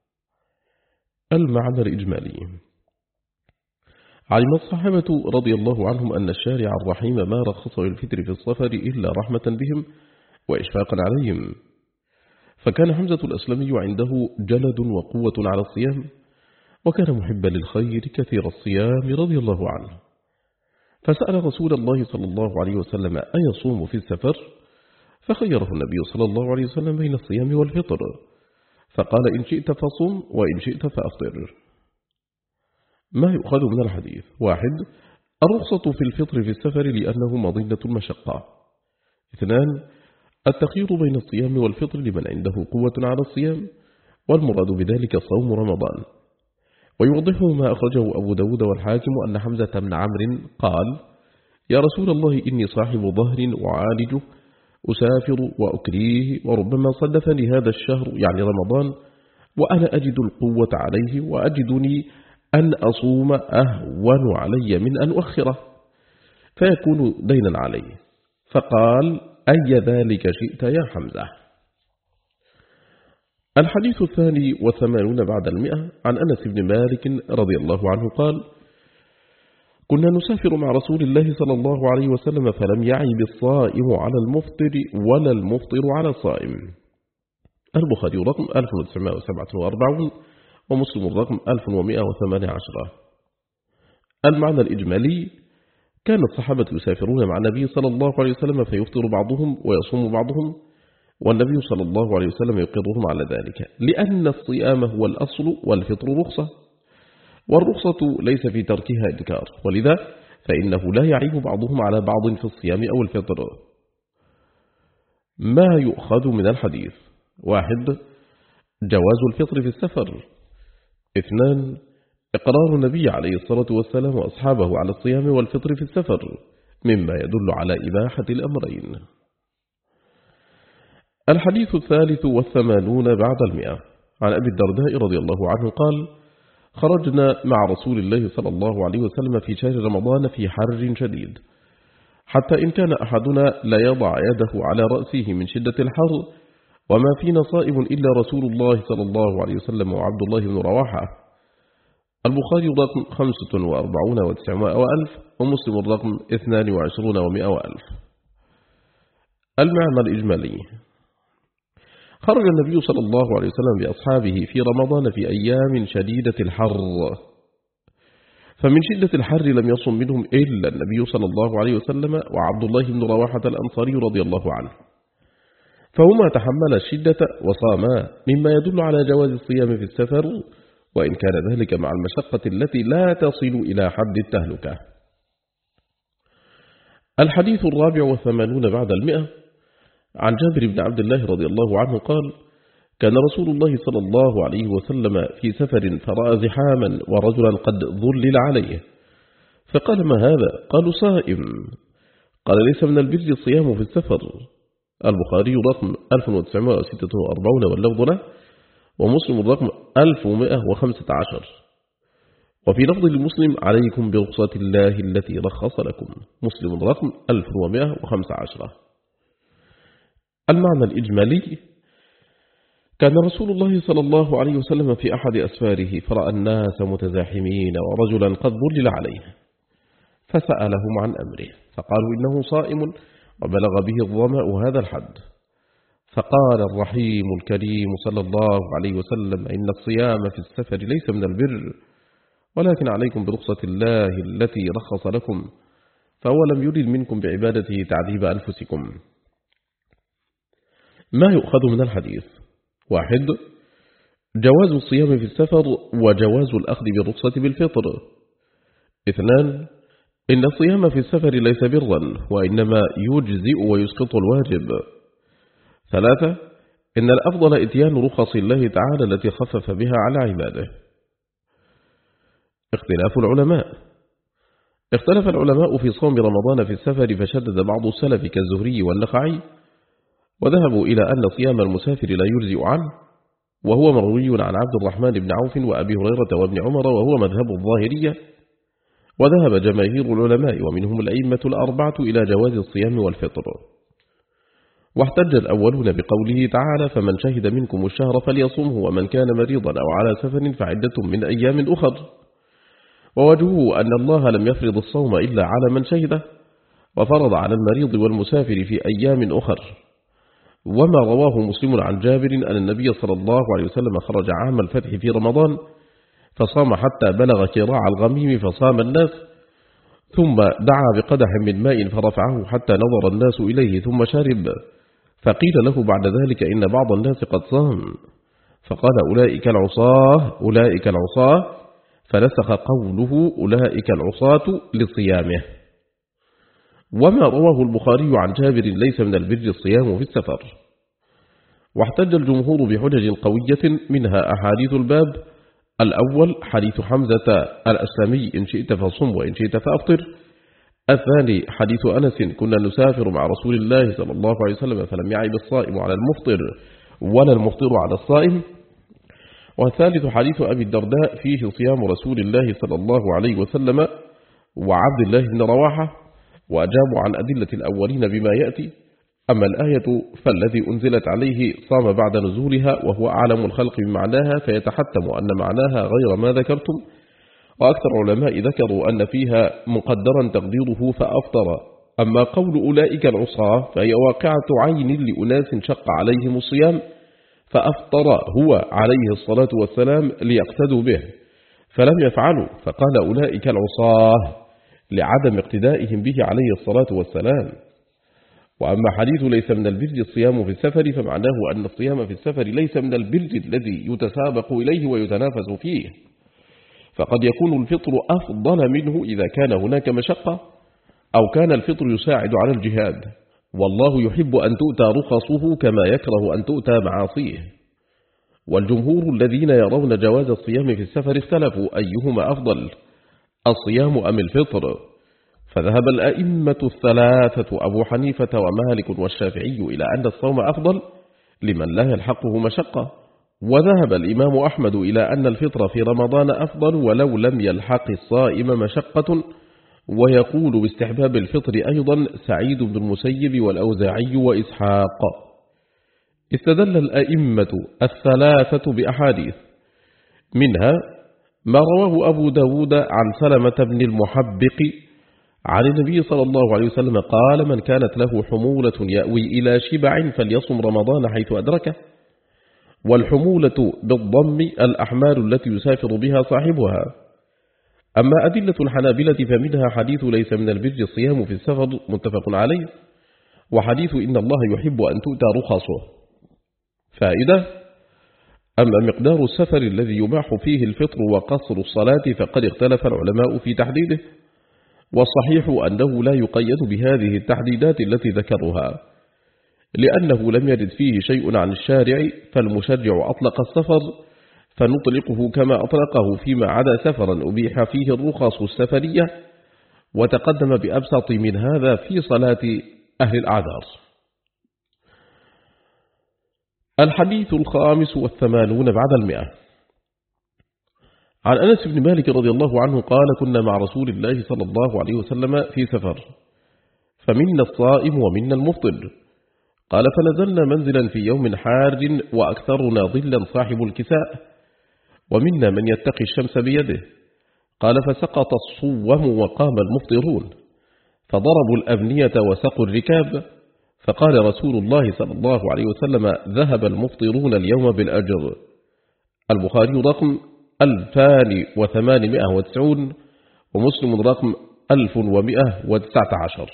A: المعنى الإجمالي. علم الصحابة رضي الله عنهم أن الشارع الرحيم ما رخص الفطر في السفر إلا رحمة بهم وإشفاقا عليهم، فكان حمزة الأسلمي عنده جلد وقوة على الصيام، وكان محبا للخير كثير الصيام رضي الله عنه، فسأل رسول الله صلى الله عليه وسلم: أيصوم في السفر؟ فخيره النبي صلى الله عليه وسلم بين الصيام والفطر، فقال: إن شئت فصم وإن شئت فأفطر. ما يؤخذ من الحديث: واحد، الرخصة في الفطر في السفر لأنه مظنة المشقة. اثنان، التخيير بين الصيام والفطر لمن عنده قوة على الصيام، والمراد بذلك صوم رمضان. ويوضحه ما أخرجه أبو داود والحاكم أن حمزة بن عمرو قال: يا رسول الله، إني صاحب ظهر وعالجه، أسافر وأكريه، وربما صدفني هذا الشهر يعني رمضان وأنا أجد القوة عليه، وأجدني أن أصوم أهون علي من أن أؤخره فيكون دينا علي. فقال: أي ذلك شئت يا حمزة؟ الحديث الثاني والثمانون بعد المئة عن أنس بن مالك رضي الله عنه قال: كنا نسافر مع رسول الله صلى الله عليه وسلم فلم يعيب الصائم على المفطر ولا المفطر على الصائم. البخاري رقم ألف وتسعمائة وسبعة وأربعين ومسلم رقم ألف ومئة وثمانية عشر. المعنى الإجمالي: كان الصحابة يسافرون مع النبي صلى الله عليه وسلم فيفطر بعضهم ويصوم بعضهم، والنبي صلى الله عليه وسلم يقرهم على ذلك، لأن الصيام هو الأصل والفطر رخصة، والرخصة ليس في تركها إنكار، ولذا فإنه لا يعيب بعضهم على بعض في الصيام أو الفطر. ما يؤخذ من الحديث: واحد، جواز الفطر في السفر. اثنان، إقرار النبي عليه الصلاة والسلام وأصحابه على الصيام والفطر في السفر، مما يدل على إباحة الأمرين. الحديث الثالث والثمانون بعد المئة عن أبي الدرداء رضي الله عنه قال: خرجنا مع رسول الله صلى الله عليه وسلم في شهر رمضان في حر شديد، حتى إن كان أحدنا لا يضع يده على رأسه من شدة الحر، وما فينا صائم إلا رسول الله صلى الله عليه وسلم وعبد الله بن رواحة. البخاري رقم خمسة وأربعون وتسعمائة وألف، ومسلم الرقم اثنان وعشرون ومئة وألف. المعنى الإجمالي: خرج النبي صلى الله عليه وسلم بأصحابه في رمضان في أيام شديدة الحر، فمن شدة الحر لم يصم منهم إلا النبي صلى الله عليه وسلم وعبد الله بن رواحة الأنصاري رضي الله عنه، فهما تحمل الشدة وصاما، مما يدل على جواز الصيام في السفر، وإن كان ذلك مع المشقة التي لا تصل إلى حد التهلكة. الحديث الرابع والثمانون بعد المئة عن جابر بن عبد الله رضي الله عنه قال: كان رسول الله صلى الله عليه وسلم في سفر فرأى زحاما ورجلا قد ظلل عليه، فقال: ما هذا؟ قالوا: صائم. قال: ليس من البر الصيام في السفر. البخاري رقم ألف وتسعمائة وستة وأربعين واللفظ له، ومسلم رقم ألف ومئة وخمسة عشر. وفي لفظ المسلم: عليكم برخصة الله التي رخص لكم. مسلم رقم ألف ومئة وخمسة عشر. المعنى الإجمالي: كان رسول الله صلى الله عليه وسلم في أحد أسفاره فرأى الناس متزاحمين ورجلا قد ظلل عليه، فسألهم عن أمره، فقالوا: إنه صائم وبلغ به الظمأ هذا الحد. فقال الرحيم الكريم صلى الله عليه وسلم: إن الصيام في السفر ليس من البر، ولكن عليكم برخصة الله التي رخص لكم، فهو لم يرد منكم بعبادته تعذيب أنفسكم. ما يؤخذ من الحديث: واحد، جواز الصيام في السفر وجواز الأخذ بالرخصة بالفطر. اثنان، إن الصيام في السفر ليس برا، وإنما يجزئ ويسقط الواجب. ثلاثة، إن الأفضل إتيان رخص الله تعالى التي خفف بها على عباده. اختلاف العلماء: اختلف العلماء في صوم رمضان في السفر، فشدد بعض السلف كالزهري والنخعي، وذهبوا إلى أن صيام المسافر لا يجزئ عنه، وهو مروي عن عبد الرحمن بن عوف وأبي هريرة وابن عمر، وهو مذهب الظاهرية. وذهب جماهير العلماء ومنهم الأئمة الأربعة إلى جواز الصيام والفطر. واحتج الأولون بقوله تعالى: فمن شهد منكم الشهر فليصمه، ومن كان مريضا أو على سفر فعدة من أيام أخر. ووجهه أن الله لم يفرض الصوم إلا على من شهده، وفرض على المريض والمسافر في أيام أخر. وما رواه مسلم عن جابر أن النبي صلى الله عليه وسلم خرج عام الفتح في رمضان فصام حتى بلغ كراع الغميم فصام الناس، ثم دعا بقدح من ماء فرفعه حتى نظر الناس إليه ثم شرب، فقيل له بعد ذلك إن بعض الناس قد صام، فقال: أولئك العصاة أولئك العصاة، فنسخ قوله أولئك العصاة لصيامه. وما رواه البخاري عن جابر ليس من البر الصيام في السفر. واحتج الجمهور بحجج قوية، منها أحاديث الباب: الأول حديث حمزة الأسلمي: إن شئت فصم وإن شئت فأفطر. الثاني حديث أنس كنا نسافر مع رسول الله صلى الله عليه وسلم فلم يعب الصائم على المفطر ولا المفطر على الصائم. والثالث حديث أبي الدرداء فيه صيام رسول الله صلى الله عليه وسلم وعبد الله بن رواحة، وأجابوا عن أدلة الأولين بما يأتي. أما الآية فالذي أنزلت عليه صام بعد نزولها وهو أعلم الخلق بمعناها، فيتحتم أن معناها غير ما ذكرتم. وأكثر العلماء ذكروا أن فيها مقدرا تقديره فأفطر. أما قول أولئك العصاة فهي واقعة عين لأناس شق عليهم الصيام فأفطر هو عليه الصلاة والسلام ليقتدوا به فلم يفعلوا، فقال أولئك العصاة لعدم اقتدائهم به عليه الصلاة والسلام. وأما حديث ليس من البر الصيام في السفر فمعناه أن الصيام في السفر ليس من البر الذي يتسابق إليه ويتنافس فيه، فقد يكون الفطر أفضل منه إذا كان هناك مشقة أو كان الفطر يساعد على الجهاد، والله يحب أن تؤتى رخصه كما يكره أن تؤتى معاصيه. والجمهور الذين يرون جواز الصيام في السفر اختلفوا أيهما أفضل، الصيام أم الفطر، فذهب الأئمة الثلاثة أبو حنيفة ومالك والشافعي إلى أن الصوم أفضل لمن لا يلحقه مشقة، وذهب الإمام أحمد إلى أن الفطر في رمضان أفضل ولو لم يلحق الصائم مشقة، ويقول باستحباب الفطر أيضا سعيد بن المسيب والأوزاعي وإسحاق. استدل الأئمة الثلاثة بأحاديث، منها ما رواه أبو داود عن سلمة بن المحبق عن النبي صلى الله عليه وسلم قال: من كانت له حمولة يأوي إلى شبع فليصم رمضان حيث أدركه. والحمولة بالضم الأحمال التي يسافر بها صاحبها. أما أدلة الحنابلة فمنها حديث ليس من البر الصيام في السفر متفق عليه، وحديث إن الله يحب أن تؤتى رخصه. فائدة: أما مقدار السفر الذي يباح فيه الفطر وقصر الصلاة فقد اختلف العلماء في تحديده، والصحيح أنه لا يقيد بهذه التحديدات التي ذكرها، لأنه لم يرد فيه شيء عن الشارع، فالمشرع أطلق السفر فنطلقه كما أطلقه فيما عدا سفرا أبيح فيه الرخص السفرية، وتقدم بأبسط من هذا في صلاة أهل الأعذار. الحديث الخامس والثمانون بعد المئة. عن أنس بن مالك رضي الله عنه قال: كنا مع رسول الله صلى الله عليه وسلم في سفر، فمنا الصائم ومنا المفطر. قال: فنزلنا منزلا في يوم حار وأكثرنا ظلا صاحب الكساء، ومنا من يتقي الشمس بيده. قال: فسقط الصوم وقام المفطرون، فضربوا الأبنية وسقوا الركاب، فقال رسول الله صلى الله عليه وسلم: ذهب المفطرون اليوم بالأجر. البخاري رقم ألفان وثمانمائة وتسعون ومسلم رقم ألف ومائة وتسعة عشر.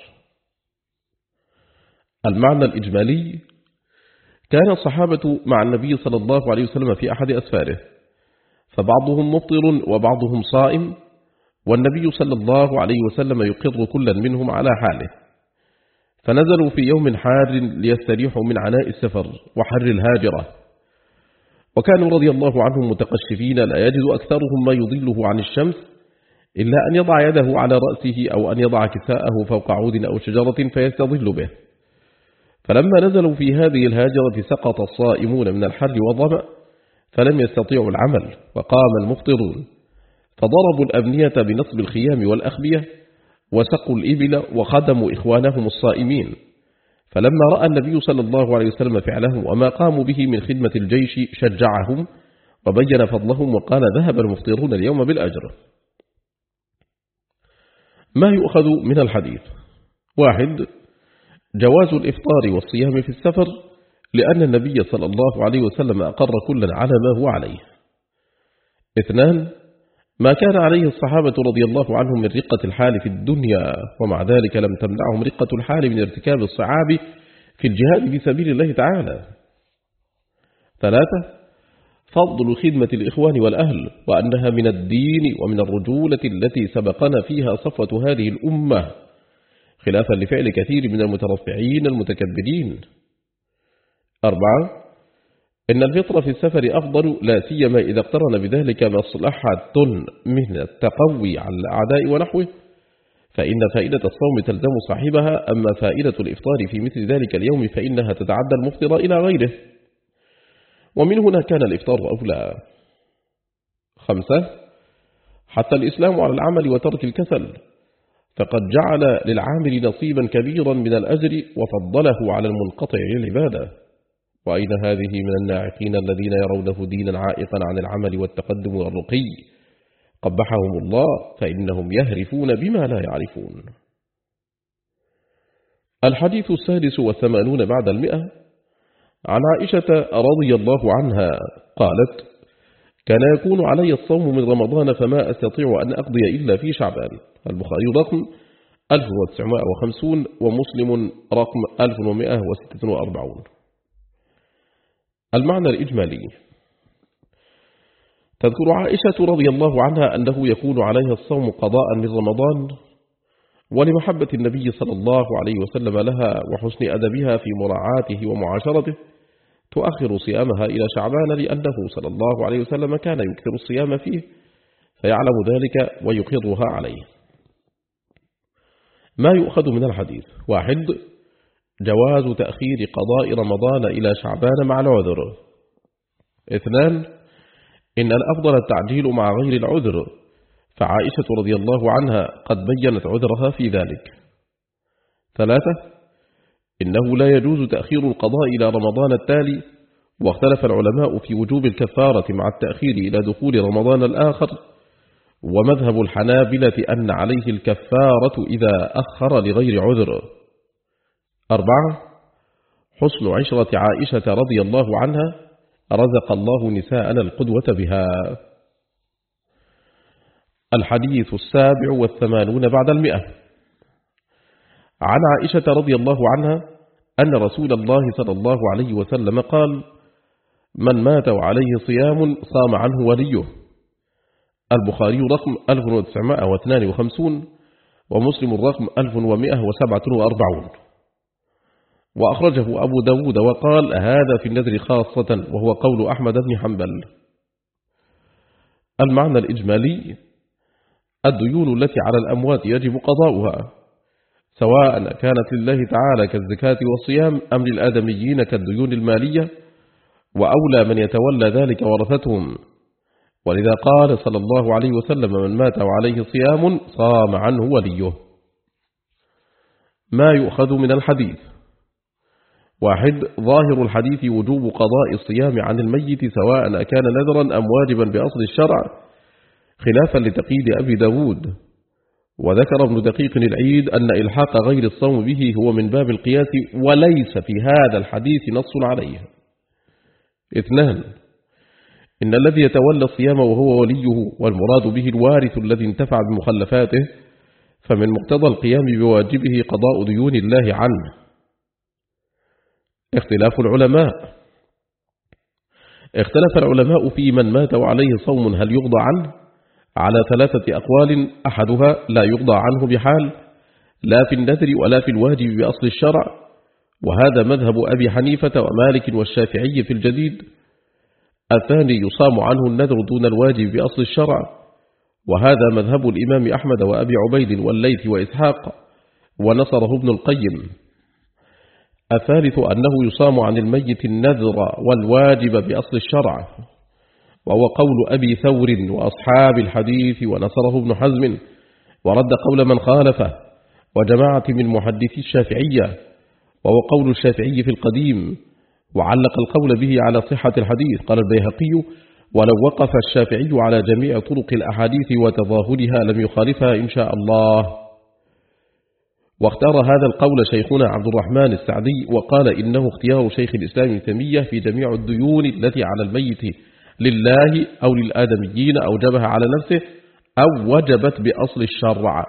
A: المعنى الإجمالي: كان الصحابة مع النبي صلى الله عليه وسلم في أحد أسفاره، فبعضهم مفطر وبعضهم صائم، والنبي صلى الله عليه وسلم يقر كلا منهم على حاله، فنزلوا في يوم حار ليستريحوا من عناء السفر وحر الهاجرة، وكانوا رضي الله عنهم متقشفين لا يجد أكثرهم ما يضله عن الشمس إلا أن يضع يده على رأسه أو أن يضع كساءه فوق عود أو شجرة فيستظل به. فلما نزلوا في هذه الهاجرة سقط الصائمون من الحر والظمأ فلم يستطيعوا العمل، وقام المفطرون، فضربوا الأبنية بنصب الخيام والأخبية، وسقوا الإبل وخدموا إخوانهم الصائمين. فلما رأى النبي صلى الله عليه وسلم فعلهم وما قاموا به من خدمة الجيش شجعهم وبين فضلهم، وقال: ذهب المفطرون اليوم بالأجر. ما يؤخذ من الحديث: واحد، جواز الإفطار والصيام في السفر، لأن النبي صلى الله عليه وسلم أقر كلا على ما هو عليه. اثنان، ما كان عليه الصحابة رضي الله عنهم من رقة الحال في الدنيا، ومع ذلك لم تمنعهم رقة الحال من ارتكاب الصعاب في الجهاد في سبيل الله تعالى. ثلاثة، فضل خدمة الإخوان والأهل، وأنها من الدين ومن الرجولة التي سبقنا فيها صفوة هذه الأمة، خلافا لفعل كثير من المترفعين المتكبرين. أربعة، إن الفطر في السفر أفضل، لا سيما إذا اقترن بذلك مصلحة من التقوي على الأعداء ونحوه، فإن فائدة الصوم تلزم صاحبها، أما فائدة الإفطار في مثل ذلك اليوم فإنها تتعدى المفطر إلى غيره، ومن هنا كان الإفطار أولى. خمسة، حتى الإسلام على العمل وترك الكسل، فقد جعل للعامل نصيبا كبيرا من الأجر وفضله على المنقطع للعبادة. وأين هذه من الناعقين الذين يرونه دينا عائقا عن العمل والتقدم والرقي؟ قبحهم الله، فإنهم يهرفون بما لا يعرفون. الحديث السادس والثمانون بعد المئة، عن عائشة رضي الله عنها قالت: كان يكون علي الصوم من رمضان فما أستطيع أن أقضي إلا في شعبان. البخاري رقم ألف وتسعمائة وخمسين ومسلم رقم ألف ومائة وستة وأربعين. المعنى الإجمالي: تذكر عائشة رضي الله عنها أنه يكون عليها الصوم قضاء من رمضان، ولمحبة النبي صلى الله عليه وسلم لها وحسن أدبها في مراعاته ومعاشرته تؤخر صيامها إلى شعبان، لأنه صلى الله عليه وسلم كان يكثر الصيام فيه فيعلم ذلك ويقرها عليه. ما يؤخذ من الحديث: واحد، جواز تأخير قضاء رمضان إلى شعبان مع العذر. اثنان، إن الأفضل التعجيل مع غير العذر، فعائشة رضي الله عنها قد بيّنت عذرها في ذلك. ثلاثة، إنه لا يجوز تأخير القضاء إلى رمضان التالي، واختلف العلماء في وجوب الكفارة مع التأخير إلى دخول رمضان الآخر، ومذهب الحنابلة أن عليه الكفارة إذا أخر لغير عذر. أربعة، حسن عشرة عائشة رضي الله عنها، رزق الله نساءنا القدوة بها. الحديث السابع والثمانون بعد المئة، عن عائشة رضي الله عنها أن رسول الله صلى الله عليه وسلم قال: من مات وعليه صيام صام عنه وليه. البخاري رقم ألف وتسعمائة واثنين وخمسين ومسلم الرقم ألف ومائة وسبعة وأربعين. وأخرجه أبو داود وقال: هذا في النذر خاصة، وهو قول أحمد بن حنبل. المعنى الإجمالي: الديون التي على الأموات يجب قضاؤها، سواء كانت لله تعالى كالزكاة والصيام أم للآدميين كالديون المالية، وأولى من يتولى ذلك ورثتهم. ولذا قال صلى الله عليه وسلم: من مات وعليه صيام صام عنه وليه. ما يؤخذ من الحديث: واحد، ظاهر الحديث وجوب قضاء الصيام عن الميت سواء كان نذرا أم واجبا بأصل الشرع، خلافا لتقييد أبي داود. وذكر ابن دقيق العيد أن إلحاق غير الصوم به هو من باب القياس، وليس في هذا الحديث نص عليه. اثنان، إن الذي يتولى الصيام وهو وليه والمراد به الوارث الذي انتفع بمخلفاته، فمن مقتضى القيام بواجبه قضاء ديون الله عنه. اختلاف العلماء: اختلف العلماء في من مات وعليه صوم هل يقضى عنه على ثلاثة أقوال، أحدها لا يقضى عنه بحال، لا في النذر ولا في الواجب بأصل الشرع، وهذا مذهب أبي حنيفة ومالك والشافعي في الجديد. الثاني يصام عنه النذر دون الواجب بأصل الشرع، وهذا مذهب الإمام أحمد وأبي عبيد والليث وإسحاق، ونصره ابن القيم. الثالث أنه يصام عن الميت النذر والواجب بأصل الشرع، وهو قول أبي ثور وأصحاب الحديث، ونصره ابن حزم، ورد قول من خالفه وجماعة من محدثي الشافعية، وهو قول الشافعي في القديم، وعلق القول به على صحة الحديث. قال البيهقي: ولو وقف الشافعي على جميع طرق الأحاديث وتظاهرها لم يخالفها إن شاء الله. واختار هذا القول شيخنا عبد الرحمن السعدي، وقال إنه اختيار شيخ الإسلام ابن تيمية في جميع الديون التي على الميت لله أو للآدميين أوجبها على نفسه أو وجبت بأصل الشرع.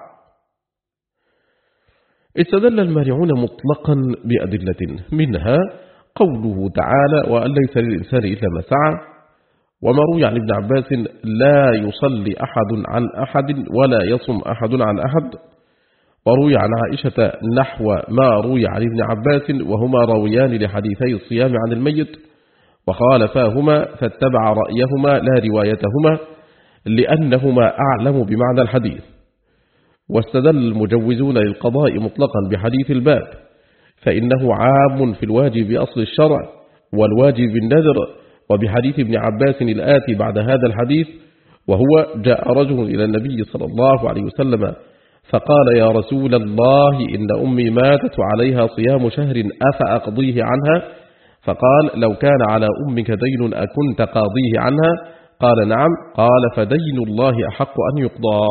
A: استدل المانعون مطلقا بأدلة، منها قوله تعالى: وأن ليس للإنسان إلا ما سعى. وما روي عن ابن عباس: لا يصلي أحد عن أحد ولا يصم أحد عن أحد. وروي عن عائشة نحو ما روي عن ابن عباس، وهما راويان لحديثي الصيام عن الميت، وخالفاهما فاتبع رأيهما لا روايتهما، لأنهما أعلم بمعنى الحديث. واستدل المجوزون للقضاء مطلقا بحديث الباب، فإنه عام في الواجب بأصل الشرع والواجب بالنذر، وبحديث ابن عباس الآتي بعد هذا الحديث، وهو جاء رجل إلى النبي صلى الله عليه وسلم فقال: يا رسول الله، إن أمي ماتت وعليها صيام شهر أفأقضيه عنها؟ فقال: لو كان على أمك دين أكنت قاضيه عنها؟ قال: نعم. قال: فدين الله أحق أن يقضى.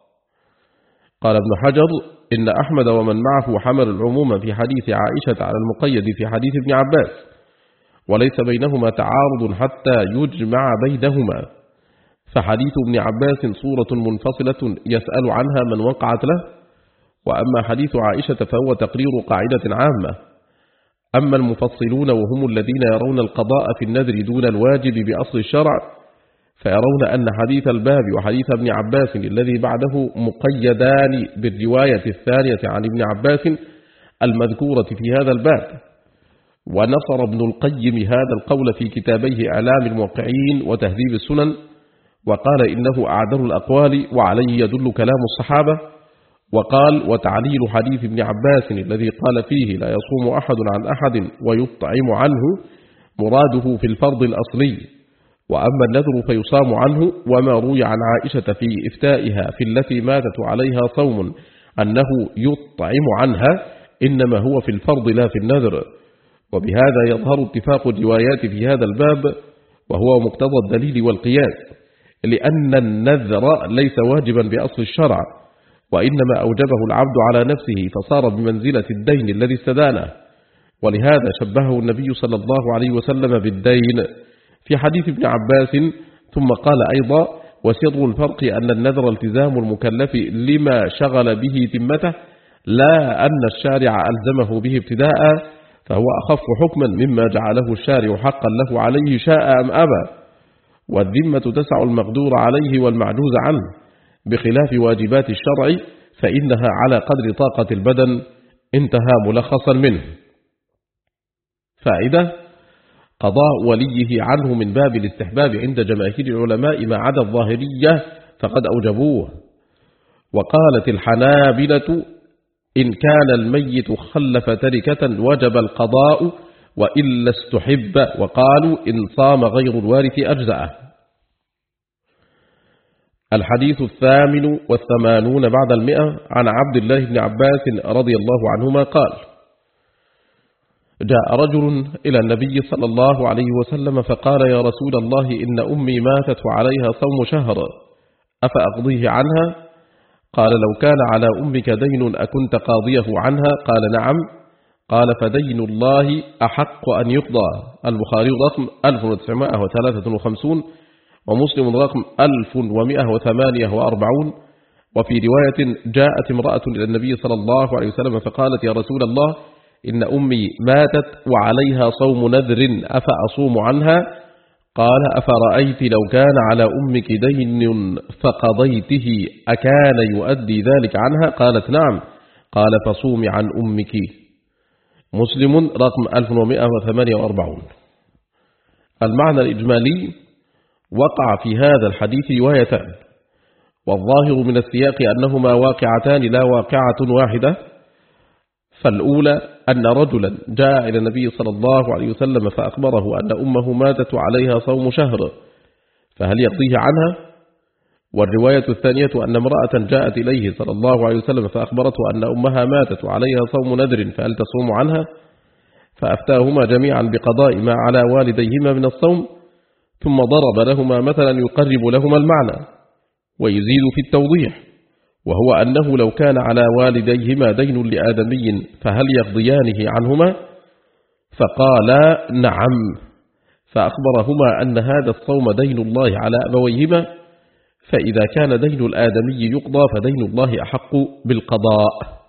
A: قال ابن حجر: إن أحمد ومن معه حمل العموم في حديث عائشة على المقيد في حديث ابن عباس، وليس بينهما تعارض حتى يجمع بينهما، فحديث ابن عباس صورة منفصلة يسأل عنها من وقعت له، وأما حديث عائشة فهو تقرير قاعدة عامة. أما المفصلون وهم الذين يرون القضاء في النذر دون الواجب بأصل الشرع، فيرون أن حديث الباب وحديث ابن عباس الذي بعده مقيدان بالرواية الثانية عن ابن عباس المذكورة في هذا الباب. ونصر ابن القيم هذا القول في كتابيه إعلام الموقعين وتهذيب السنن، وقال إنه أعدل الأقوال وعليه يدل كلام الصحابة. وقال: وتعليل حديث ابن عباس الذي قال فيه لا يصوم أحد عن أحد ويطعم عنه مراده في الفرض الأصلي، وأما النذر فيصام عنه. وما روي عن عائشة في إفتائها في التي ماتت عليها صوم أنه يطعم عنها إنما هو في الفرض لا في النذر. وبهذا يظهر اتفاق الروايات في هذا الباب، وهو مقتضى الدليل والقياس، لأن النذر ليس واجبا بأصل الشرع، وإنما أوجبه العبد على نفسه فصار بمنزلة الدين الذي استدانه. ولهذا شبهه النبي صلى الله عليه وسلم بالدين في حديث ابن عباس. ثم قال أيضا: وسر الفرق أن النذر التزام المكلف لما شغل به ذمته، لا أن الشارع ألزمه به ابتداء، فهو أخف حكما مما جعله الشارع حقا له عليه شاء أم أبى. والذمة تسع المقدور عليه والمعجوز عنه، بخلاف واجبات الشرع فإنها على قدر طاقة البدن. انتهى ملخصا منه. فائدة: قضاء وليه عنه من باب الاستحباب عند جماهير العلماء ما عدا الظاهرية فقد أوجبوه. وقالت الحنابلة: إن كان الميت خلف تركة وجب القضاء وإلا استحب، وقالوا إن صام غير الوارث أجزأه. الحديث الثامن والثمانون بعد المئة عن عبد الله بن عباس رضي الله عنهما قال: جاء رجل إلى النبي صلى الله عليه وسلم فقال: يا رسول الله، إن أمي ماتت وعليها صوم شهر أفأقضيه عنها؟ قال: لو كان على أمك دين أكنت قاضيه عنها؟ قال: نعم. قال: فدين الله أحق أن يقضى. البخاري رقم ألف وتسعمائة وثلاثة وخمسين، ومسلم رقم ألف ومئة وثمانية وأربعين. وفي رواية: جاءت امرأة إلى النبي صلى الله عليه وسلم فقالت: يا رسول الله، إن أمي ماتت وعليها صوم نذر أفأصوم عنها؟ قال: أفرأيت لو كان على أمك دين فقضيته أكان يؤدي ذلك عنها؟ قالت: نعم. قال: فصومي عن أمك. مسلم رقم ألف ومئة وثمانية وأربعين. المعنى الإجمالي: وقع في هذا الحديث روايتان، والظاهر من السياق أنهما واقعتان لا واقعة واحدة. فالأولى أن رجلا جاء إلى النبي صلى الله عليه وسلم فأخبره أن أمه ماتت وعليها صوم شهر، فهل يقضيه عنها؟ والرواية الثانية أن امرأة جاءت إليه صلى الله عليه وسلم فأخبرته أن أمها ماتت وعليها صوم نذر فهل تصوم عنها؟ فأفتاهما جميعا بقضاء ما على والديهما من الصوم، ثم ضرب لهما مثلا يقرب لهما المعنى ويزيد في التوضيح، وهو أنه لو كان على والديهما دين لآدمي فهل يقضيانه عنهما؟ فقالا: نعم. فأخبرهما أن هذا الصوم دين الله على أبويهما، فإذا كان دين الآدمي يقضى فدين الله أحق بالقضاء.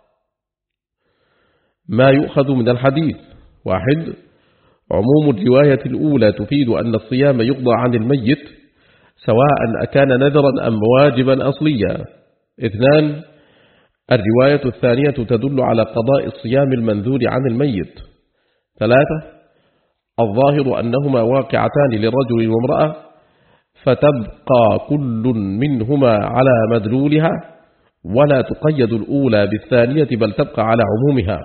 A: ما يؤخذ من الحديث: واحد، عموم الرواية الأولى تفيد أن الصيام يقضى عن الميت سواء أكان نذرا أم واجبا أصليا. اثنان، الرواية الثانية تدل على قضاء الصيام المنذور عن الميت. ثلاثة، الظاهر أنهما واقعتان للرجل وامرأة، فتبقى كل منهما على مدلولها، ولا تقيد الأولى بالثانية بل تبقى على عمومها.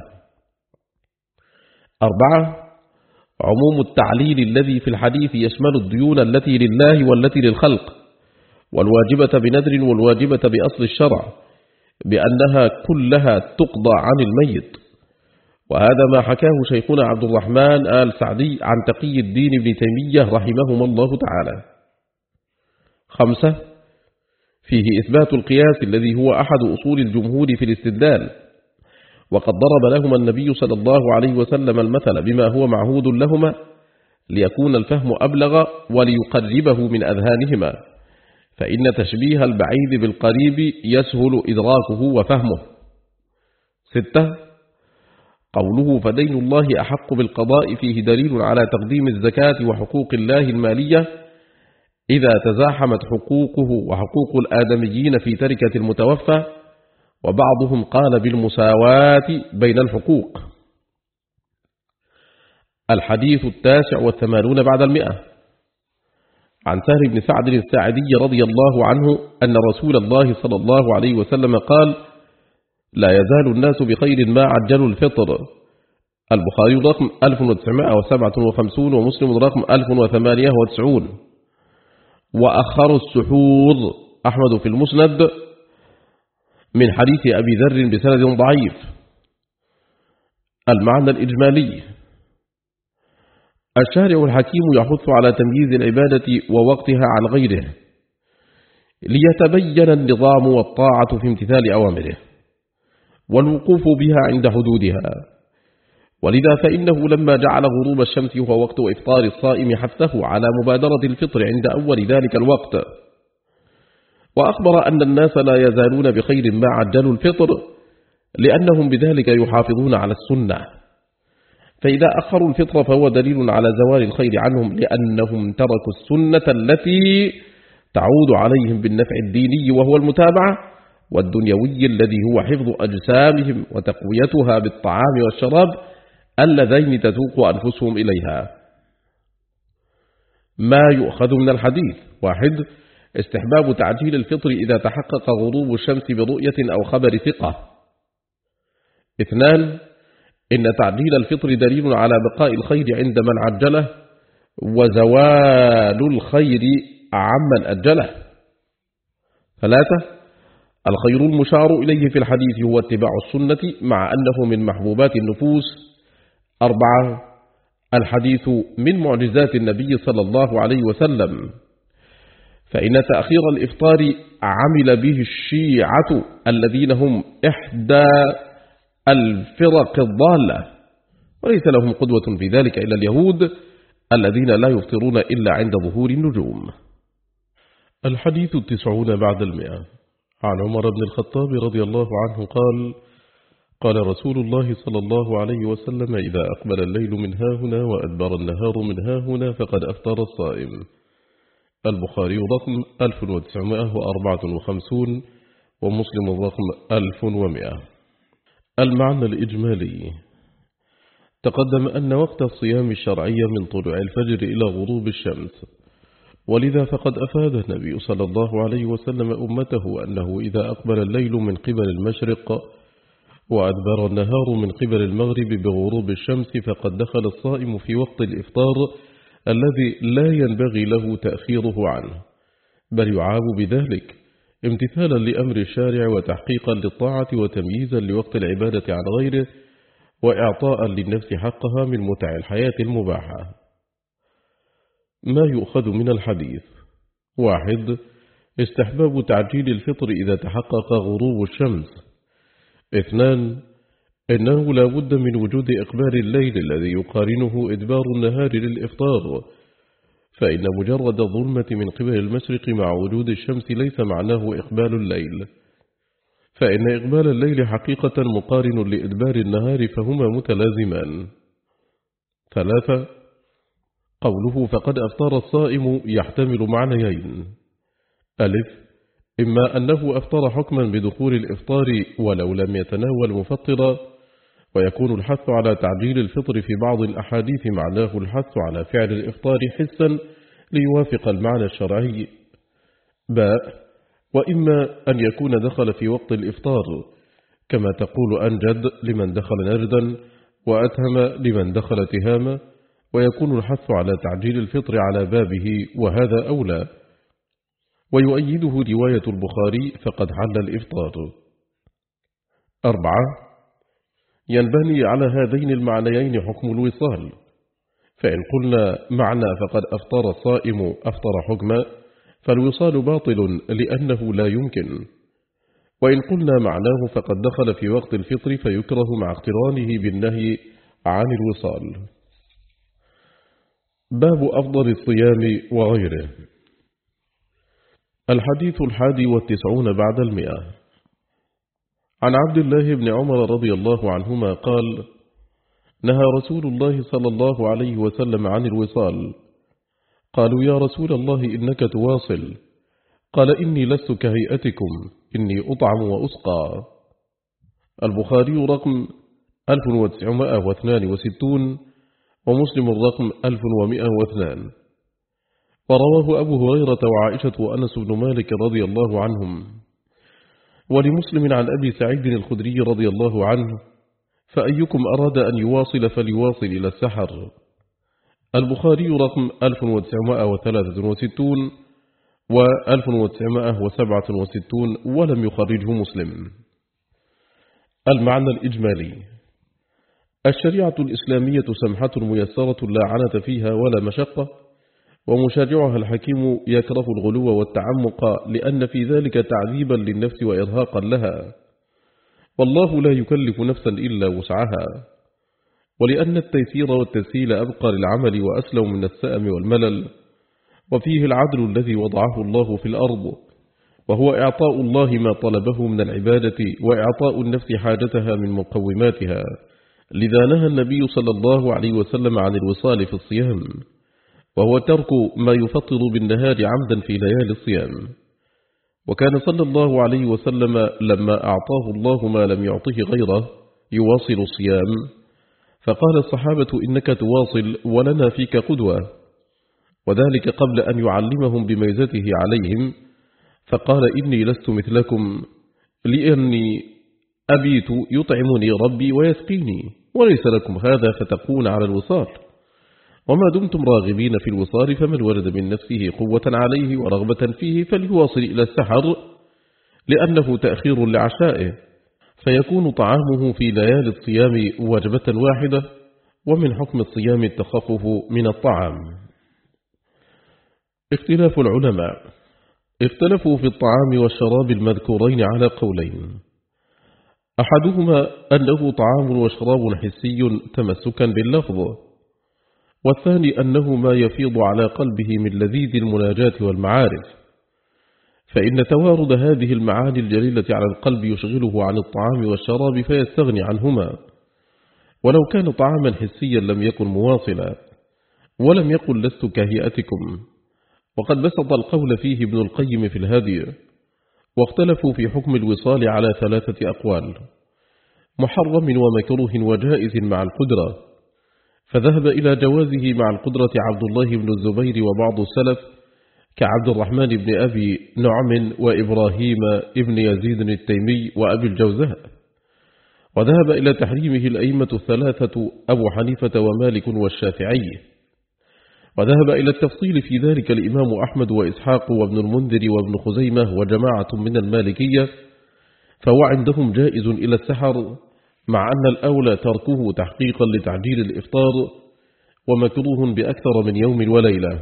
A: أربعة عموم التعليل الذي في الحديث يشمل الديون التي لله والتي للخلق، والواجبة بنذر والواجبة بأصل الشرع، بأنها كلها تقضى عن الميت. وهذا ما حكاه شيخنا عبد الرحمن آل سعدي عن تقي الدين ابن تيمية رحمهما الله تعالى. خمسة فيه إثبات القياس الذي هو أحد أصول الجمهور في الاستدلال، وقد ضرب لهما النبي صلى الله عليه وسلم المثل بما هو معهود لهما ليكون الفهم أبلغ وليقربه من أذهانهما، فإن تشبيه البعيد بالقريب يسهل إدراكه وفهمه. ستة قوله فدين الله أحق بالقضاء فيه دليل على تقديم الزكاة وحقوق الله المالية إذا تزاحمت حقوقه وحقوق الآدميين في تركة المتوفى، وبعضهم قال بالمساواة بين الحقوق. الحديث التاسع والثمانون بعد المئة عن سهل بن سعد الساعدي رضي الله عنه أن رسول الله صلى الله عليه وسلم قال لا يزال الناس بخير ما عجلوا الفطر. البخاري رقم ألف وتسعمائة وسبعة وخمسين ومسلم رقم ألف وثمانية وتسعين. وأخر السحور أحمد في المسند من حديث أبي ذر بسند ضعيف. المعنى الإجمالي الشارع الحكيم يحث على تمييز العبادة ووقتها عن غيره ليتبين النظام والطاعة في امتثال أوامره والوقوف بها عند حدودها، ولذا فإنه لما جعل غروب الشمس هو وقت إفطار الصائم حثه على مبادرة الفطر عند أول ذلك الوقت، وأخبر أن الناس لا يزالون بخير ما عجلوا الفطر لأنهم بذلك يحافظون على السنة، فإذا أخروا الفطر فهو دليل على زوال الخير عنهم لأنهم تركوا السنة التي تعود عليهم بالنفع الديني وهو المتابعة، والدنيوي الذي هو حفظ أجسامهم وتقويتها بالطعام والشراب اللذين تذوق أنفسهم إليها. ما يؤخذ من الحديث: واحد استحباب تعجيل الفطر إذا تحقق غروب الشمس برؤية أو خبر ثقة. اثنان إن تعجيل الفطر دليل على بقاء الخير عند من عجله وزوال الخير عمن أجله. ثلاثة الخير المشار إليه في الحديث هو اتباع السنة مع أنه من محبوبات النفوس. أربعة الحديث من معجزات النبي صلى الله عليه وسلم، فإن تأخير الإفطار عمل به الشيعة الذين هم إحدى الفرق الضالة، وليس لهم قدوة في ذلك إلا اليهود الذين لا يفطرون إلا عند ظهور النجوم. الحديث التسعون بعد المئة عن عمر بن الخطاب رضي الله عنه قال قال رسول الله صلى الله عليه وسلم إذا أقبل الليل من هاهنا وأدبر النهار من هاهنا فقد أفطر الصائم. البخاري رقم ألف وتسعمائة وأربعة وخمسين ومسلم رقم ألف ومئة. المعنى الإجمالي تقدم أن وقت الصيام الشرعي من طلوع الفجر إلى غروب الشمس، ولذا فقد أفاد النبي صلى الله عليه وسلم أمته أنه إذا أقبل الليل من قبل المشرق وأدبر النهار من قبل المغرب بغروب الشمس فقد دخل الصائم في وقت الإفطار الذي لا ينبغي له تأخيره عنه، بل يعاب بذلك امتثالا لأمر الشارع وتحقيقا للطاعة وتمييزا لوقت العبادة عن غيره وإعطاء للنفس حقها من متع الحياة المباحة. ما يؤخذ من الحديث: واحد استحباب تعجيل الفطر إذا تحقق غروب الشمس. اثنان إنه لا بد من وجود إقبال الليل الذي يقارنه إدبار النهار للإفطار، فإن مجرد الظلمة من قبل المشرق مع وجود الشمس ليس معناه إقبال الليل، فإن إقبال الليل حقيقة مقارن لإدبار النهار فهما متلازمان. ثلاثة قوله فقد أفطر الصائم يحتمل معنيين: ألف إما أنه أفطر حكما بدخول الإفطار ولو لم يتناول مفطرا، ويكون الحث على تعجيل الفطر في بعض الأحاديث معناه الحث على فعل الإفطار حسا ليوافق المعنى الشرعي. باء وإما أن يكون دخل في وقت الإفطار كما تقول أنجد لمن دخل نجدا، وأتهم لمن دخل تهاما، ويكون الحث على تعجيل الفطر على بابه، وهذا أولى. ويؤيده رواية البخاري فقد حل الإفطار. أربعة، ينبني على هذين المعنيين حكم الوصال، فإن قلنا معنى فقد أفطر الصائم أفطر حكما، فالوصال باطل لأنه لا يمكن. وإن قلنا معناه فقد دخل في وقت الفطر فيكره مع اقترانه بالنهي عن الوصال. باب أفضل الصيام وغيره. الحديث الحادي والتسعون بعد المئة. عن عبد الله بن عمر رضي الله عنهما قال: نهى رسول الله صلى الله عليه وسلم عن الوصال. قالوا: يا رسول الله إنك تواصل. قال: إني لست كهيئتكم، إني أطعم وأسقى. البخاري رقم ألف وتسعمائة واثنين وستين ومسلم الرقم ألف ومائة واثنين. ورواه أبو هريرة وعائشة وأنس بن مالك رضي الله عنهم. ولمسلم عن أبي سعيد الخدري رضي الله عنه: فأيكم أراد أن يواصل فليواصل إلى السحر. البخاري رقم ألف وتسعمائة وثلاثة وستين وألف وتسعمائة وسبعة وستين، ولم يخرجه مسلم. المعنى الإجمالي: الشريعة الإسلامية سمحة ميسرة لا عنة فيها ولا مشقة، ومشرعها الحكيم يكره الغلو والتعمق، لأن في ذلك تعذيبا للنفس وإرهاقا لها، والله لا يكلف نفسا إلا وسعها، ولأن التيسير والتسهيل أبقى للعمل وأسلم من السأم والملل، وفيه العدل الذي وضعه الله في الأرض، وهو إعطاء الله ما طلبه من العبادة وإعطاء النفس حاجتها من مقوماتها. لذا نهى النبي صلى الله عليه وسلم عن الوصال في الصيام، وهو ترك ما يفطر بالنهار عمدا في ليالي الصيام. وكان صلى الله عليه وسلم لما أعطاه الله ما لم يعطه غيره يواصل الصيام، فقال الصحابة: إنك تواصل ولنا فيك قدوة، وذلك قبل أن يعلمهم بميزته عليهم، فقال: إني لست مثلكم، لأني أبيت يطعمني ربي ويسقيني، وليس لكم هذا فتقون على الوصال. وما دمتم راغبين في الوصال فمن ورد من نفسه قوة عليه ورغبة فيه فليواصل إلى السحر، لأنه تأخير لعشائه، فيكون طعامه في ليالي الصيام وجبة واحدة، ومن حكم الصيام التخفف من الطعام. اختلاف العلماء: اختلفوا في الطعام والشراب المذكورين على قولين: أحدهما أنه طعام وشراب حسي تمسكا باللفظ، والثاني أنه ما يفيض على قلبه من لذيذ المناجاة والمعارف، فإن توارد هذه المعاني الجليلة على القلب يشغله عن الطعام والشراب فيستغني عنهما، ولو كان طعاما حسيا لم يكن مواصلا. ولم يقل: لست كهيئتكم، وقد بسط القول فيه ابن القيم في الهادي. واختلفوا في حكم الوصال على ثلاثة أقوال: محرم ومكروه وجائز مع القدرة، فذهب إلى جوازه مع القدرة عبد الله بن الزبير وبعض السلف كعبد الرحمن بن أبي نعم وإبراهيم ابن يزيد التيمي وأبي الجوزاء. وذهب إلى تحريمه الأئمة الثلاثة أبو حنيفة ومالك والشافعي. وذهب إلى التفصيل في ذلك الإمام أحمد وإسحاق وابن المنذر وابن خزيمة وجماعة من المالكية، فهو عندهم جائز إلى السحر، مع أن الأولى تركه تحقيقا لتعجيل الإفطار، ومكروه بأكثر من يوم وليلة.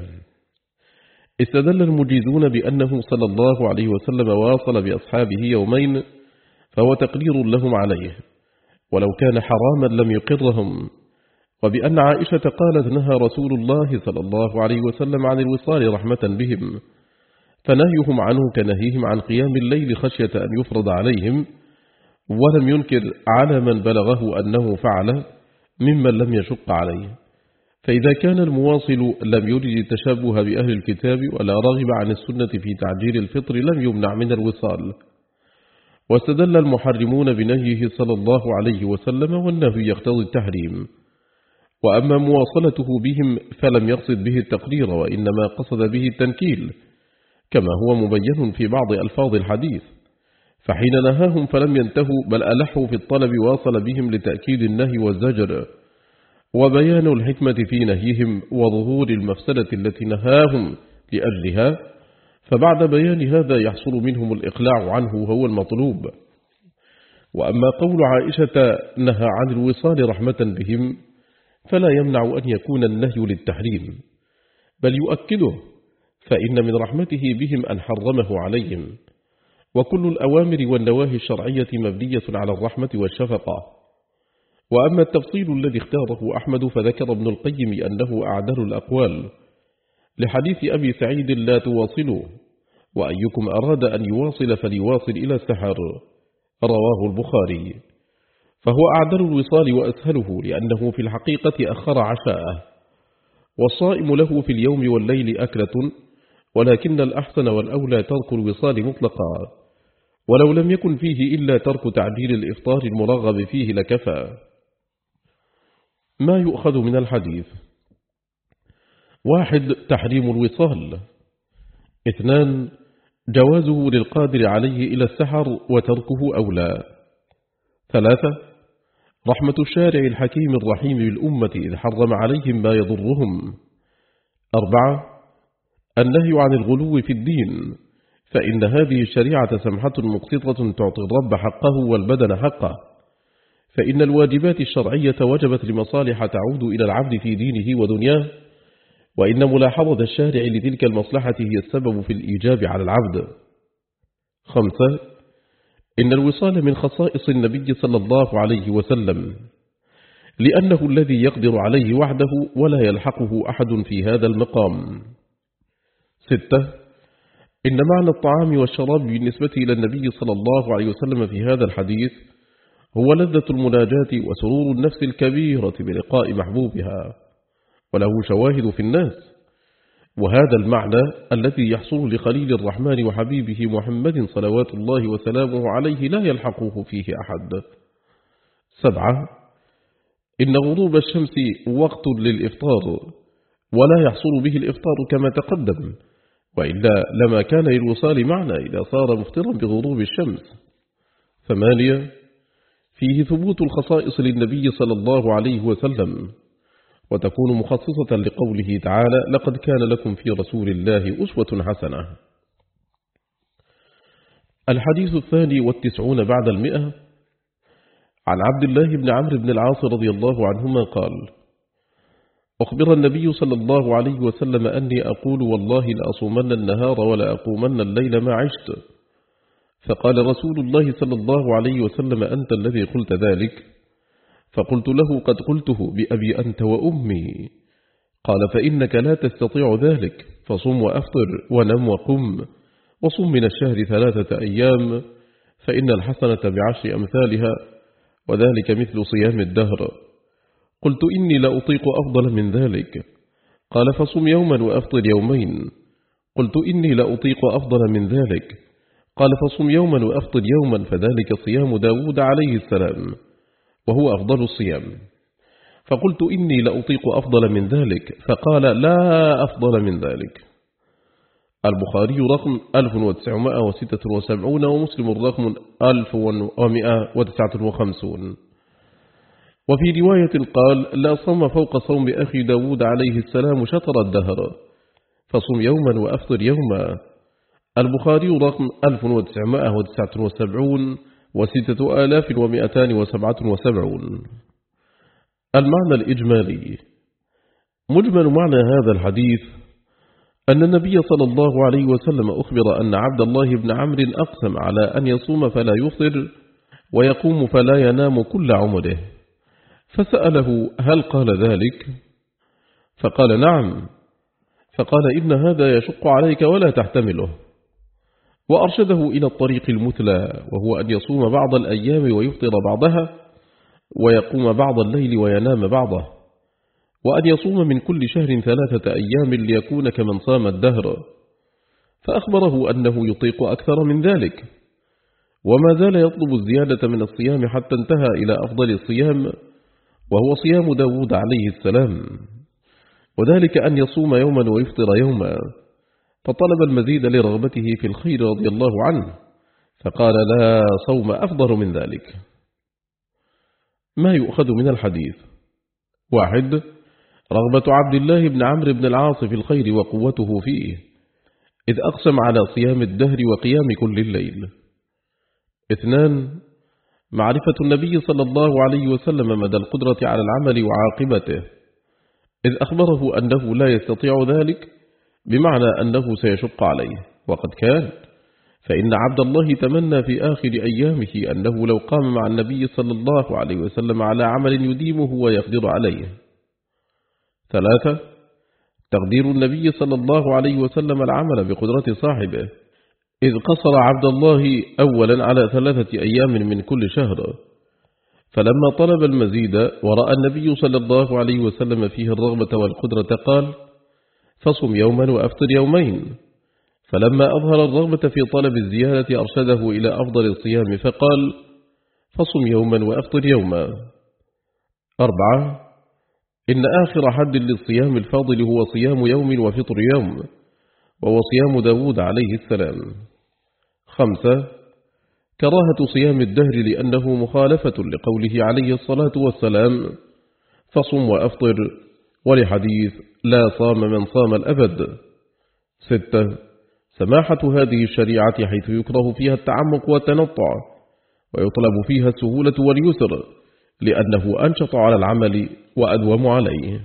A: استدل المجيزون بأنه صلى الله عليه وسلم واصل بأصحابه يومين، فهو تقرير لهم عليه، ولو كان حراما لم يقرهم. وبأن عائشة قالت: نهى رسول الله صلى الله عليه وسلم عن الوصال رحمة بهم، فنهيهم عنه كنهيهم عن قيام الليل خشية أن يفرض عليهم، ولم ينكر على من بلغه أنه فعل ممن لم يشق عليه. فإذا كان المواصل لم يرد التشابه بأهل الكتاب ولا رغب عن السنة في تعجيل الفطر لم يمنع من الوصال. واستدل المحرمون بنهيه صلى الله عليه وسلم، والنهي يقتضي التحريم. وأما مواصلته بهم فلم يقصد به التقرير، وإنما قصد به التنكيل، كما هو مبين في بعض ألفاظ الحديث، فحين نهاهم فلم ينتهوا بل ألحوا في الطلب واصل بهم لتأكيد النهي والزجر وبيان الحكمة في نهيهم وظهور المفسدة التي نهاهم لأجلها، فبعد بيان هذا يحصل منهم الإقلاع عنه وهو المطلوب. وأما قول عائشة نهى عن الوصال رحمة بهم فلا يمنع أن يكون النهي للتحريم، بل يؤكده، فإن من رحمته بهم أن حرمه عليهم، وكل الأوامر والنواهي الشرعية مبنية على الرحمة والشفقة. وأما التفصيل الذي اختاره أحمد فذكر ابن القيم أنه أعدل الأقوال لحديث أبي سعيد لا تواصلوا، وأيكم أراد أن يواصل فليواصل إلى السحر، رواه البخاري، فهو أعدل الوصال وأسهله لأنه في الحقيقة أخر عشاءه، والصائم له في اليوم والليل أكلة، ولكن الأحسن والأولى ترك الوصال مطلقا، ولو لم يكن فيه إلا ترك تعجيل الإفطار المرغب فيه لكفى. ما يؤخذ من الحديث: واحد، تحريم الوصال. اثنان، جوازه للقادر عليه إلى السحر وتركه أولى. ثلاثة، رحمة الشارع الحكيم الرحيم بالأمة إذ حرم عليهم ما يضرهم. أربعة، النهي عن الغلو في الدين، فإن هذه الشريعة سمحة مقسطة تعطي الرب حقه والبدن حقه، فإن الواجبات الشرعية وجبت لمصالح تعود إلى العبد في دينه ودنياه، وإن ملاحظة الشارع لتلك المصلحة هي السبب في الإيجاب على العبد. خمسة، إن الوصال من خصائص النبي صلى الله عليه وسلم، لأنه الذي يقدر عليه وحده ولا يلحقه أحد في هذا المقام. ستة، إن معنى الطعام والشراب بالنسبة إلى النبي صلى الله عليه وسلم في هذا الحديث هو لذة المناجاة وسرور النفس الكبيرة بلقاء محبوبها، وله شواهد في الناس، وهذا المعنى الذي يحصل لخليل الرحمن وحبيبه محمد صلوات الله وسلامه عليه لا يلحقه فيه أحد. سبعة، إن غروب الشمس وقت للإفطار، ولا يحصل به الإفطار كما تقدم، وإلا لما كان للوصال معنى إذا صار مفطرا بغروب الشمس. ثمانية، فيه ثبوت الخصائص للنبي صلى الله عليه وسلم، وتكون مخصصة لقوله تعالى: لقد كان لكم في رسول الله أسوة حسنة. الحديث الثاني والتسعون بعد المئة، عن عبد الله بن عمرو بن العاص رضي الله عنهما قال: أخبر النبي صلى الله عليه وسلم أني أقول والله لأصومن النهار ولا أقومن الليل ما عشت، فقال رسول الله صلى الله عليه وسلم: أنت الذي قلت ذلك؟ فقلت له: قد قلته بأبي أنت وأمي. قال: فإنك لا تستطيع ذلك، فصم وأفطر ونم وقم، وصم من الشهر ثلاثة أيام، فإن الحسنة بعشر أمثالها، وذلك مثل صيام الدهر. قلت: إني لأطيق أفضل من ذلك. قال: فصم يوما وأفطر يومين. قلت: إني لأطيق أفضل من ذلك. قال: فصم يوما وأفطر يوما، فذلك صيام داود عليه السلام، وهو أفضل الصيام. فقلت: إني لأطيق أفضل من ذلك. فقال: لا أفضل من ذلك. البخاري رقم ألف وتسعمائة وستة وسبعين، ومسلم رقم ألف ومائة وتسعة وخمسين. وفي رواية قال: لا صوم فوق صوم أخي داود عليه السلام شطر الدهر، فصم يوما وأفطر يوما. البخاري رقم ألف وتسعمائة وتسعة وسبعين وستة آلاف ومئتان وسبعة وسبعون. المعنى الإجمالي: مجمل معنى هذا الحديث أن النبي صلى الله عليه وسلم أخبر أن عبد الله بن عمرو أقسم على أن يصوم فلا يفطر ويقوم فلا ينام كل عمره، فسأله: هل قال ذلك؟ فقال: نعم. فقال: إن هذا يشق عليك ولا تحتمله، وأرشده إلى الطريق المثلى، وهو أن يصوم بعض الأيام ويفطر بعضها، ويقوم بعض الليل وينام بعضه، وأن يصوم من كل شهر ثلاثة أيام ليكون كمن صام الدهر. فأخبره أنه يطيق أكثر من ذلك، وما زال يطلب الزيادة من الصيام حتى انتهى إلى أفضل الصيام، وهو صيام داود عليه السلام، وذلك أن يصوم يوما ويفطر يوما، فطلب المزيد لرغبته في الخير رضي الله عنه، فقال لا صوم أفضل من ذلك. ما يؤخذ من الحديث: واحد، رغبة عبد الله بن عمرو بن العاص في الخير وقوته فيه، إذ أقسم على صيام الدهر وقيام كل الليل. اثنان، معرفة النبي صلى الله عليه وسلم مدى القدرة على العمل وعاقبته، إذ أخبره أنه لا يستطيع ذلك، بمعنى أنه سيشق عليه، وقد كان، فإن عبد الله تمنى في آخر أيامه أنه لو قام مع النبي صلى الله عليه وسلم على عمل يديمه ويقدر عليه. ثلاثة، تقدير النبي صلى الله عليه وسلم العمل بقدرة صاحبه، إذ قصر عبد الله أولا على ثلاثة أيام من كل شهر، فلما طلب المزيد ورأى النبي صلى الله عليه وسلم فيه الرغبة والقدرة قال: فصم يوما وأفطر يومين. فلما أظهر الرغبة في طلب الزيادة أرشده إلى أفضل الصيام فقال: فصم يوما وأفطر يوما. أربعة، إن آخر حد للصيام الفاضل هو صيام يوم وفطر يوم، وهو صيام داود عليه السلام. خمسة، كراهة صيام الدهر لأنه مخالفة لقوله عليه الصلاة والسلام: فصم وأفطر، ولحديث لا صام من صام الأبد. ستة، سماحة هذه الشريعة حيث يكره فيها التعمق والتنطع، ويطلب فيها السهولة واليسر، لأنه أنشط على العمل وأدوم عليه.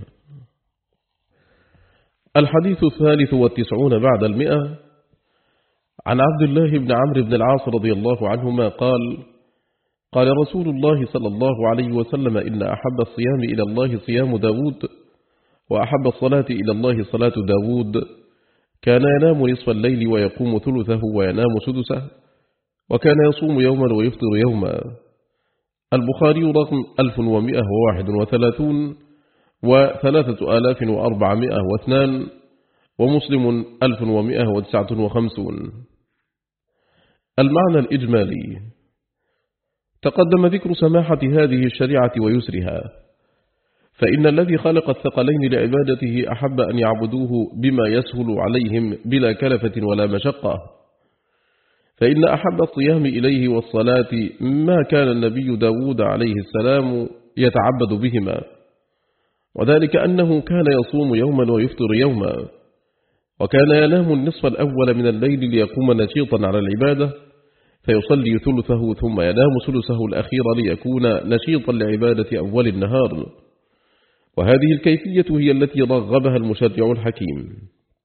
A: الحديث الثالث والتسعون بعد المئة، عن عبد الله بن عمرو بن العاص رضي الله عنهما قال: قال رسول الله صلى الله عليه وسلم: إن أحب الصيام إلى الله صيام داود، وأحب الصلاة إلى الله صلاة داود، كان ينام نصف الليل ويقوم ثلثه وينام سدسه، وكان يصوم يوما ويفطر يوما. البخاري رقم ألف ومئة وواحد وثلاثون وثلاثة آلاف وأربعمائة واثنان، ومسلم ألف ومئة وتسعة وخمسون. المعنى الإجمالي: تقدم ذكر سماحة هذه الشريعة ويسرها، فإن الذي خلق الثقلين لعبادته أحب أن يعبدوه بما يسهل عليهم بلا كلفة ولا مشقة، فإن أحب الصيام إليه والصلاة ما كان النبي داود عليه السلام يتعبد بهما، وذلك أنه كان يصوم يوما ويفطر يوما، وكان ينام النصف الأول من الليل ليقوم نشيطا على العبادة، فيصلي ثلثه ثم ينام ثلثه الأخير ليكون نشيطا لعبادة أول النهار. وهذه الكيفية هي التي رغبها المشرع الحكيم.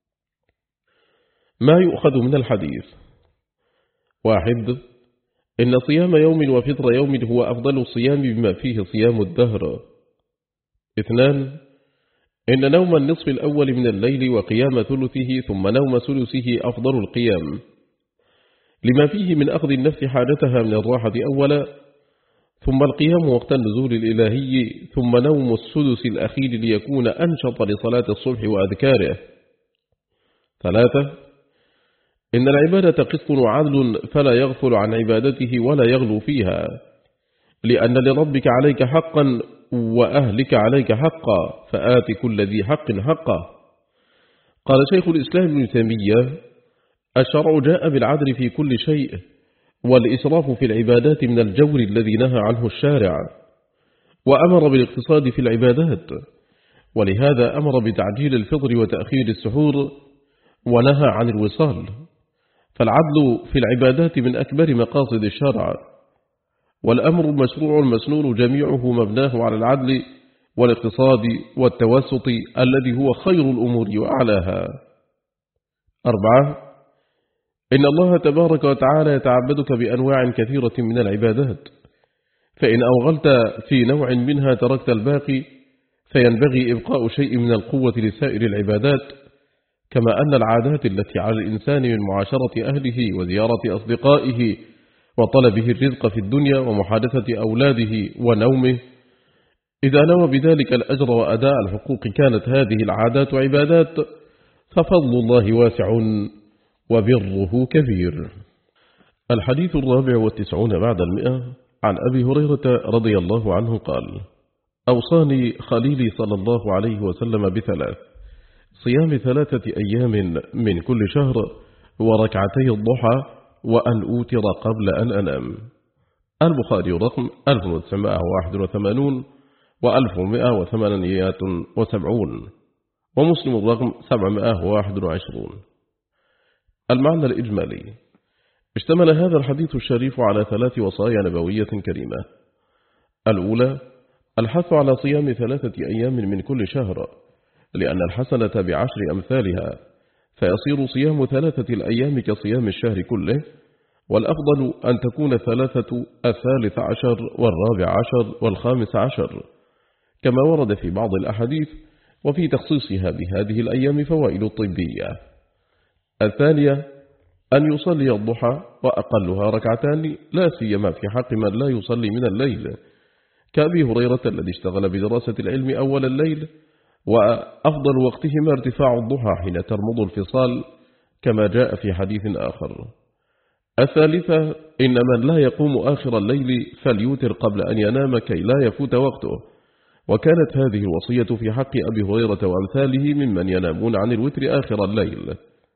A: ما يؤخذ من الحديث: واحد، إن صيام يوم وفطر يوم هو أفضل الصيام بما فيه صيام الدهر. اثنان، إن نوم النصف الأول من الليل وقيام ثلثه ثم نوم ثلثه أفضل القيام، لما فيه من أخذ النفس حاجتها من الراحة أولا، ثم القيام وقت النزول الإلهي، ثم نوم السدس الأخير ليكون أنشط لصلاة الصبح وأذكاره. ثلاثة، إن العبادة قسط وعدل، فلا يغفل عن عبادته ولا يغلو فيها، لأن لربك عليك حقا وأهلك عليك حقا، فآت كل ذي حق حقه. قال شيخ الإسلام ابن تيمية: الشرع جاء بالعدل في كل شيء، والإسراف في العبادات من الجور الذي نهى عنه الشارع، وأمر بالاقتصاد في العبادات، ولهذا أمر بتعجيل الفطر وتأخير السحور، ونهى عن الوصال. فالعدل في العبادات من أكبر مقاصد الشرع، والأمر المشروع المسنون جميعه مبناه على العدل والاقتصاد والتوسط الذي هو خير الأمور وأعلاها. أربعة، إن الله تبارك وتعالى يتعبدك بأنواع كثيرة من العبادات، فإن أوغلت في نوع منها تركت الباقي، فينبغي إبقاء شيء من القوة لسائر العبادات، كما أن العادات التي على الإنسان من معاشرة أهله وزيارة أصدقائه وطلبه الرزق في الدنيا ومحادثة أولاده ونومه، إذا نوى بذلك الأجر وأداء الحقوق كانت هذه العادات عبادات، ففضل الله واسع وبره كبير. الحديث الرابع والتسعون بعد المئة، عن أبي هريرة رضي الله عنه قال: أوصاني خليلي صلى الله عليه وسلم بثلاث: صيام ثلاثة أيام من كل شهر وركعتي الضحى وأن أوتر قبل أن أنام. البخاري رقم ألف وتسعمائة وواحد وثمانين وألف ومائة وثمانية وسبعون ومسلم الرقم سبعمائة وواحد وعشرون. المعنى الإجمالي: اشتمل هذا الحديث الشريف على ثلاث وصايا نبوية كريمة. الأولى: الحث على صيام ثلاثة أيام من كل شهر، لأن الحسنة بعشر أمثالها، فيصير صيام ثلاثة الأيام كصيام الشهر كله، والأفضل أن تكون الثلاثة الثالث عشر والرابع عشر والخامس عشر، كما ورد في بعض الأحاديث، وفي تخصيصها بهذه الأيام فوائد طبية. الثانية: أن يصلي الضحى وأقلها ركعتان، لا سيما في حق من لا يصلي من الليل، كأبي هريرة الذي اشتغل بدراسة العلم أول الليل، وأفضل وقتهما ارتفاع الضحى حين ترمض الفصال، كما جاء في حديث آخر. الثالثة: إن من لا يقوم آخر الليل فليوتر قبل أن ينام كي لا يفوت وقته، وكانت هذه الوصية في حق أبي هريرة وأمثاله ممن ينامون عن الوتر آخر الليل.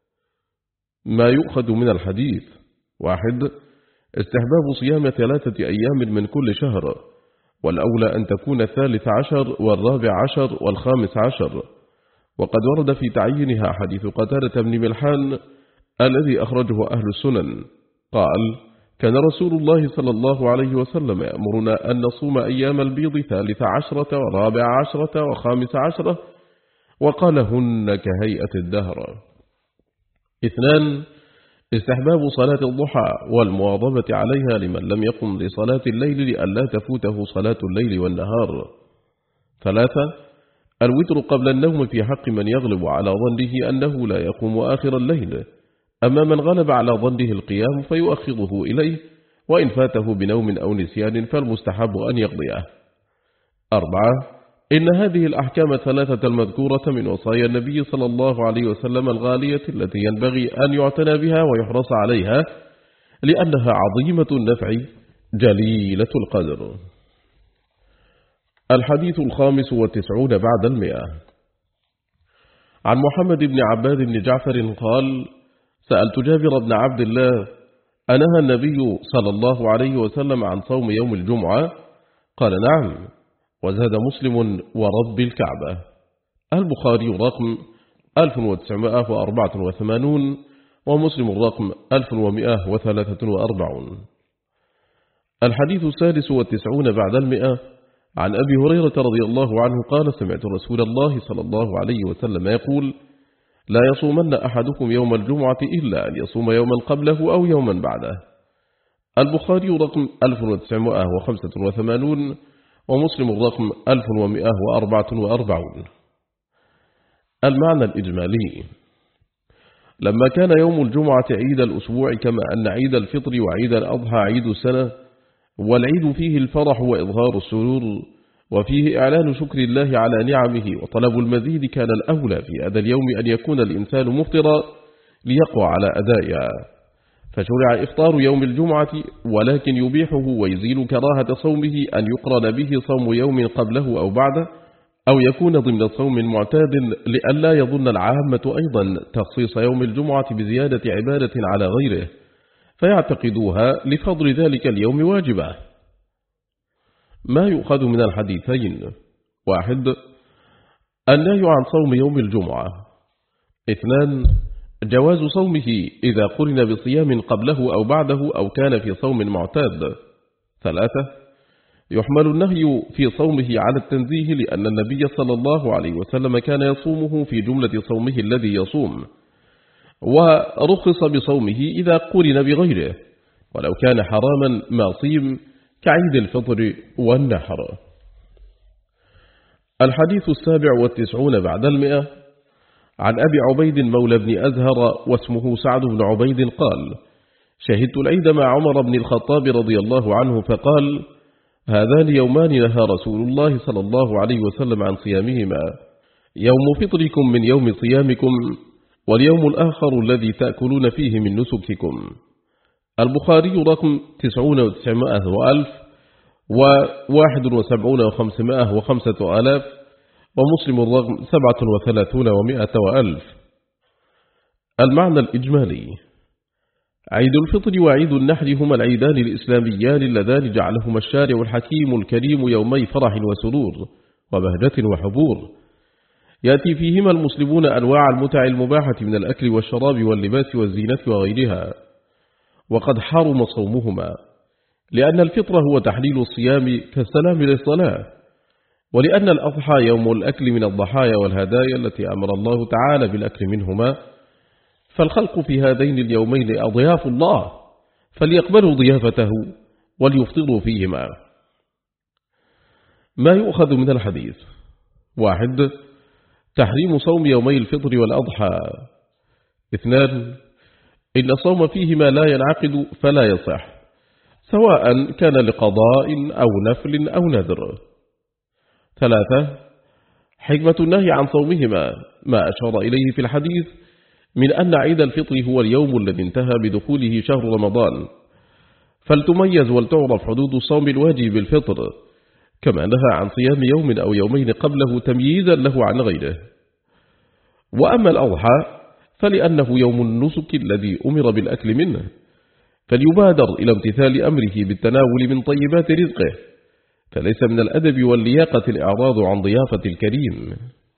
A: ما يؤخذ من الحديث: واحد: استحباب صيام ثلاثة أيام من كل شهر، والأولى أن تكون الثالث عشر والرابع عشر والخامس عشر، وقد ورد في تعيينها حديث قتادة بن ملحان الذي أخرجه أهل السنن قال: كان رسول الله صلى الله عليه وسلم يأمرنا أن نصوم أيام البيض ثالث عشرة ورابع عشرة وخامس عشرة، وقالهن كهيئة الدهر. اثنان: استحباب صلاة الضحى والمواظبة عليها لمن لم يقم لصلاة الليل لئلا تفوته صلاة الليل والنهار. ثلاثة: الوتر قبل النوم في حق من يغلب على ظنه أنه لا يقوم آخر الليل، أما من غلب على ظنه القيام فيؤخره إليه، وإن فاته بنوم أو نسيان فالمستحب أن يقضيه. أربعة: إن هذه الأحكام الثلاثة المذكورة من وصايا النبي صلى الله عليه وسلم الغالية التي ينبغي أن يعتنى بها ويحرص عليها، لأنها عظيمة النفع جليلة القدر. الحديث الخامس والتسعون بعد المئة. عن محمد بن عباد بن جعفر قال: سألت جابر بن عبد الله: أنهى النبي صلى الله عليه وسلم عن صوم يوم الجمعة؟ قال: نعم. وزاد مسلم: ورب الكعبة. البخاري رقم ألف وتسعمائة وأربعة وثمانين ومسلم رقم ألف ومائة وثلاثة وأربعين. الحديث السادس والتسعون بعد المئة. عن أبي هريرة رضي الله عنه قال: سمعت رسول الله صلى الله عليه وسلم يقول: لا يصومن أحدكم يوم الجمعة إلا أن يصوم يوما قبله أو يوما بعده. البخاري رقم ألف وتسعمائة وخمسة وثمانين ومسلم الرقم ألف ومائة وأربعة وأربعين. المعنى الإجمالي: لما كان يوم الجمعة عيد الأسبوع كما أن عيد الفطر وعيد الأضحى عيد السنة، والعيد فيه الفرح وإظهار السرور، وفيه إعلان شكر الله على نعمه وطلب المزيد، كان الأولى في هذا اليوم أن يكون الإنسان مفطرا ليقوى على أدائها، فشرع إفطار يوم الجمعة، ولكن يبيحه ويزيل كراهة صومه أن يقرن به صوم يوم قبله أو بعده، أو يكون ضمن صوم معتاد، لئلا يظن العامة أيضا تخصيص يوم الجمعة بزيادة عبادة على غيره فيعتقدوها لفضل ذلك اليوم واجبة. ما يؤخذ من الحديثين: واحد: النهي عن صوم يوم الجمعة. اثنان: جواز صومه إذا قرن بصيام قبله أو بعده أو كان في صوم معتاد. ثلاثة: يحمل النهي في صومه على التنزيه، لأن النبي صلى الله عليه وسلم كان يصومه في جملة صومه الذي يصوم، ورخص بصومه إذا قرن بغيره، ولو كان حراما ما صيم، كعيد الفطر والنحر. الحديث السابع والتسعون بعد المئة. عن أبي عبيد مولى بن أزهر واسمه سعد بن عبيد قال: شهدت العيد مع عمر بن الخطاب رضي الله عنه فقال: هذان يومان نهى رسول الله صلى الله عليه وسلم عن صيامهما، يوم فطركم من يوم صيامكم، واليوم الآخر الذي تأكلون فيه من نسككم. البخاري رقم تسعون وتسعمائة وألف وواحد وسبعون وخمسمائة وخمسة آلاف ومسلم الرقم سبعة وثلاثون ومائة وألف. المعنى الإجمالي: عيد الفطر وعيد النحر هما العيدان الإسلاميان اللذان جعلهما الشارع الحكيم الكريم يومي فرح وسرور وبهجة وحبور، يأتي فيهما المسلمون أنواع المتع المباحة من الأكل والشراب واللباس والزينة وغيرها، وقد حرم صومهما، لأن الفطر هو تحليل الصيام كالسلام للصلاة، ولأن الأضحى يوم الأكل من الضحايا والهدايا التي أمر الله تعالى بالأكل منهما، فالخلق في هذين اليومين أضياف الله، فليقبلوا ضيافته وليفطروا فيهما. ما يؤخذ من الحديث: واحد، تحريم صوم يومي الفطر والأضحى. اثنان، إن الصوم فيهما لا ينعقد فلا يصح، سواء كان لقضاء أو نفل أو نذر. ثلاثة، حكمة النهي عن صومهما ما أشار إليه في الحديث من أن عيد الفطر هو اليوم الذي انتهى بدخوله شهر رمضان، فلتميز ولتعرف حدود الصوم الواجب بالفطر، كما نهى عن صيام يوم أو يومين قبله تمييزا له عن غيره. وأما الأضحى فلأنه يوم النسك الذي أمر بالأكل منه، فليبادر إلى امتثال أمره بالتناول من طيبات رزقه، فليس من الأدب واللياقة الإعراض عن ضيافة الكريم.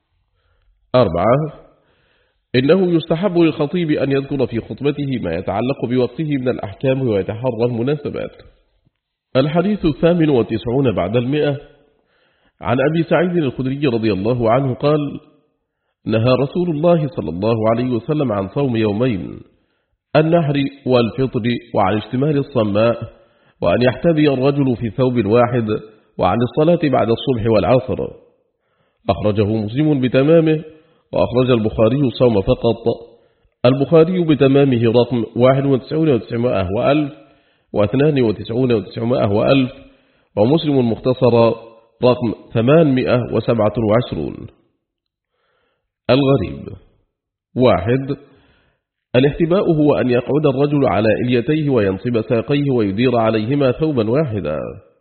A: أربعة، إنه يستحب للخطيب أن يذكر في خطبته ما يتعلق بوقته من الأحكام ويتحرى المناسبات. الحديث الثامن والتسعون بعد المئة. عن أبي سعيد الخدري رضي الله عنه قال: نهى رسول الله صلى الله عليه وسلم عن صوم يومين، النحر والفطر، وعن اشتمال الصماء، وأن يحتبي الرجل في ثوب واحد، وعن الصلاة بعد الصبح والعصر. أخرجه مسلم بتمامه، وأخرج البخاري الصوم فقط، البخاري بتمامه رقم واحد وتسعون وتسعمائة وألف واثنان وتسعون وتسعمائة وألف، ومسلم المختصر رقم ثمانمائة وسبعة وعشرون. الغريب: واحد، الاحتباء هو أن يقعد الرجل على إليتيه وينصب ساقيه ويدير عليهما ثوبا واحدا.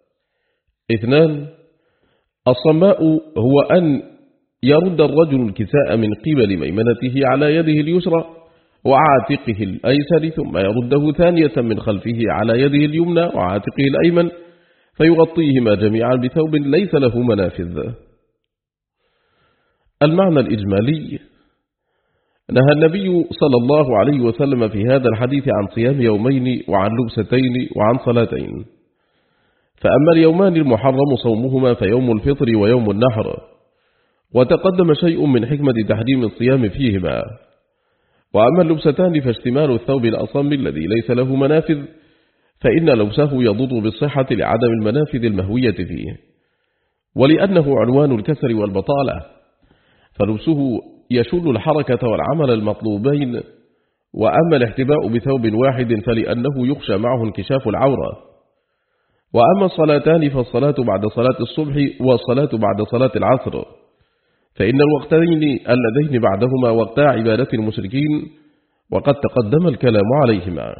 A: اثنان، الصماء هو أن يرد الرجل الكساء من قبل ميمنته على يده اليسرى وعاتقه الأيسر، ثم يرده ثانية من خلفه على يده اليمنى وعاتقه الأيمن، فيغطيهما جميعا بثوب ليس له منافذ. المعنى الإجمالي: نهى النبي صلى الله عليه وسلم في هذا الحديث عن صيام يومين وعن لبستين وعن صلاتين. فأما اليومان المحرم صومهما فيوم الفطر ويوم النحر، وتقدم شيء من حكمة تحريم الصيام فيهما. وأما اللبستان فاشتمال الثوب الأصم الذي ليس له منافذ، فإن لبسه يضر بالصحة لعدم المنافذ المهوية فيه، ولأنه عنوان الكسر والبطالة، فلبسه يشل الحركة والعمل المطلوبين. وأما الاحتباء بثوب واحد فلأنه يخشى معه انكشاف العورة. وأما الصلاتان فالصلاة بعد صلاة الصبح والصلاة بعد صلاة العصر، فإن الوقتين اللذين بعدهما وقتا عبادة المشركين، وقد تقدم الكلام عليهما.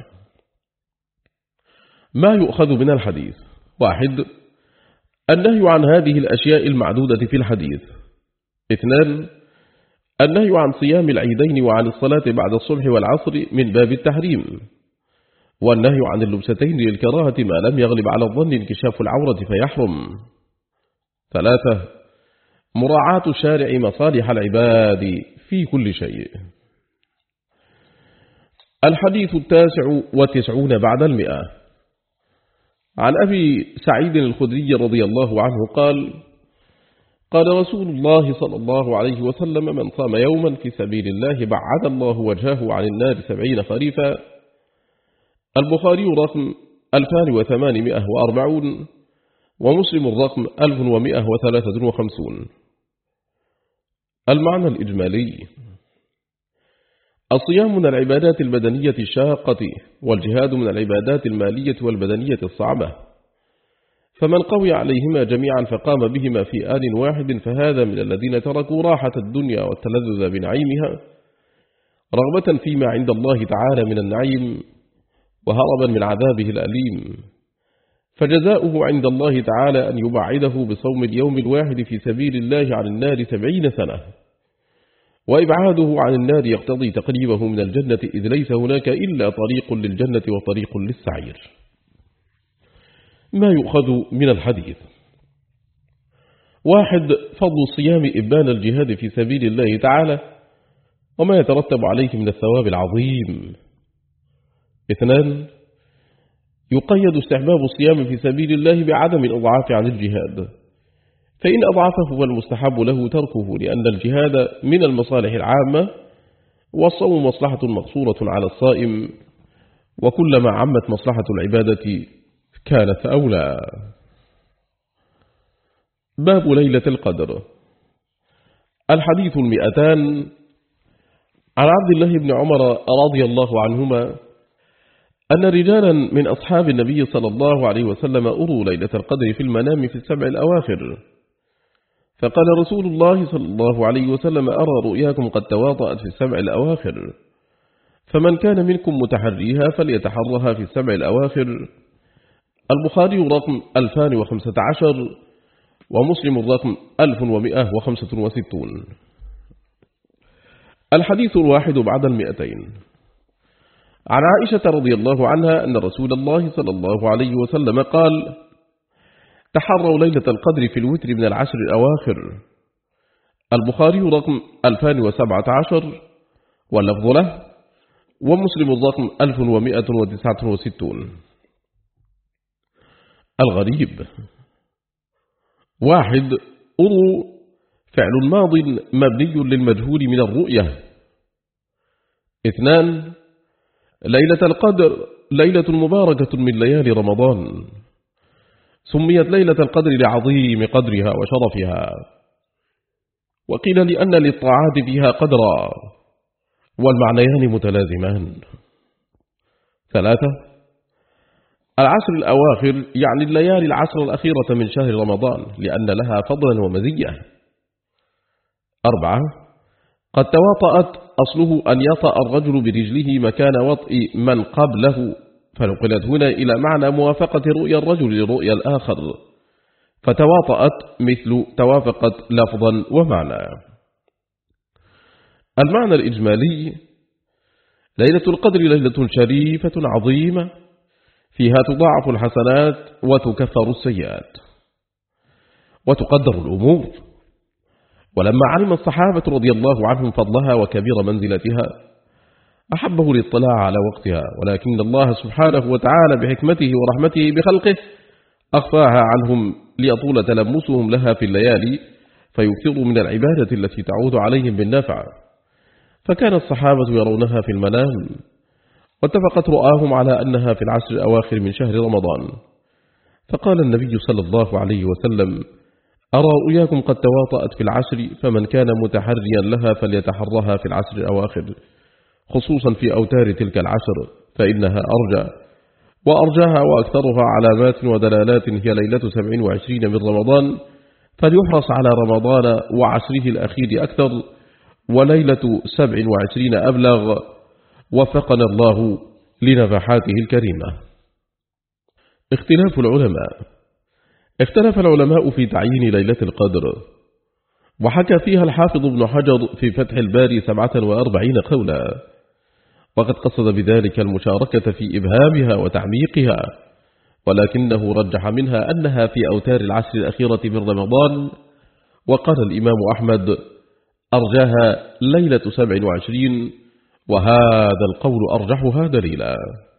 A: ما يؤخذ من الحديث: واحد، النهي عن هذه الأشياء المعدودة في الحديث. اثنان، النهي عن صيام العيدين وعن الصلاة بعد الصبح والعصر من باب التحريم، والنهي عن اللبستين للكراهة ما لم يغلب على الظن انكشاف العورة فيحرم. ثلاثة، مراعاة الشارع مصالح العباد في كل شيء. الحديث التاسع والتسعون بعد المئة. عن أبي سعيد الخدري رضي الله عنه قال: قال رسول الله صلى الله عليه وسلم: من صام يوما في سبيل الله بعد الله وجهه عن النار سبعين خريفا. البخاري رقم ألفان وثمانمائة وأربعون، ومسلم الرقم ألف ومائة وثلاثة وخمسون. المعنى الإجمالي: الصيام من العبادات البدنية الشاقة، والجهاد من العبادات المالية والبدنية الصعبة، فمن قوي عليهما جميعا فقام بهما في آن واحد فهذا من الذين تركوا راحة الدنيا والتلذذ بنعيمها رغبة فيما عند الله تعالى من النعيم، وهربا من عذابه الأليم، فجزاؤه عند الله تعالى أن يبعده بصوم اليوم الواحد في سبيل الله عن النار سبعين سنة، وإبعاده عن النار يقتضي تقريبه من الجنة، إذ ليس هناك إلا طريق للجنة وطريق للسعير. ما يؤخذ من الحديث: واحد، فضل صيام إبان الجهاد في سبيل الله تعالى وما يترتب عليه من الثواب العظيم. اثنان، يقيد استحباب الصيام في سبيل الله بعدم الإضعاف عن الجهاد، فإن أضعفه فالمستحب له تركه، لأن الجهاد من المصالح العامة، والصوم مصلحة مقصورة على الصائم، وكلما عمت مصلحة العبادة كانت أولى. باب ليلة القدر. الحديث المئتان. عن عبد الله بن عمر رضي الله عنهما أن رجالا من أصحاب النبي صلى الله عليه وسلم أروا ليلة القدر في المنام في السبع الأواخر، فقال رسول الله صلى الله عليه وسلم: أرى رؤياكم قد تواطأت في السبع الأواخر، فمن كان منكم متحريها فليتحرها في السبع الأواخر. البخاري رقم ألفان وخمسة عشر، ومسلم رقم ألف ومئة وخمسة وستون. الحديث الواحد بعد المئتين. عن عائشة رضي الله عنها أن رسول الله صلى الله عليه وسلم قال: تحروا ليلة القدر في الوتر من العشر الأواخر. البخاري رقم ألفان وسبعة عشر واللفظ له، ومسلم رقم ألف ومئة وتسعة وستون. الغريب. واحد، أروا فعل ماض مبني للمجهول من الرؤية. اثنان، ليلة القدر ليلة مباركة من ليالي رمضان، سميت ليلة القدر لعظيم قدرها وشرفها، وقيل لأن للطاعات فيها قدرا، والمعنيان متلازمان. ثلاثة، العشر الأواخر يعني الليالي العشر الأخيرة من شهر رمضان، لأن لها فضلا ومزية. أربعة، قد تواطأت أصله أن يطأ الرجل برجله مكان وطئ من قبله، فنقلت هنا إلى معنى موافقة رؤيا الرجل لرؤيا الآخر، فتواطأت مثل توافقت لفظا ومعنى. المعنى الإجمالي: ليلة القدر ليلة شريفة عظيمة، فيها تضاعف الحسنات وتكفر السيئات وتقدر الأمور. ولما علم الصحابة رضي الله عنهم فضلها وكبير منزلتها أحبه الاطلاع على وقتها، ولكن الله سبحانه وتعالى بحكمته ورحمته بخلقه أخفاها عنهم ليطول تلمسهم لها في الليالي، فيكثروا من العبادة التي تعود عليهم بالنفع. فكان الصحابة يرونها في المنام، واتفقت رؤاهم على أنها في العشر الأواخر من شهر رمضان. فقال النبي صلى الله عليه وسلم: أرى رؤياكم قد تواطأت في العشر، فمن كان متحريا لها فليتحرها في العشر الأواخر، خصوصا في أوتار تلك العشر، فإنها أرجى، وأرجاها وأكثرها علامات ودلالات هي ليلة سبع وعشرين من رمضان، فليحرص على رمضان وعشره الأخير أكثر، وليلة سبع وعشرين أبلغ، وفقنا الله لنفحاته الكريمة. اختلاف العلماء. اختلف العلماء في تعيين ليلة القدر، وحكى فيها الحافظ ابن حجر في فتح الباري سبعة وأربعين قولا، وقد قصد بذلك المشاركة في إبهامها وتعميقها، ولكنه رجح منها أنها في أوتار العشر الأخيرة من رمضان. وقال الإمام أحمد: أرجاها ليلة سبع وعشرين، وهذا القول أرجحها دليلا.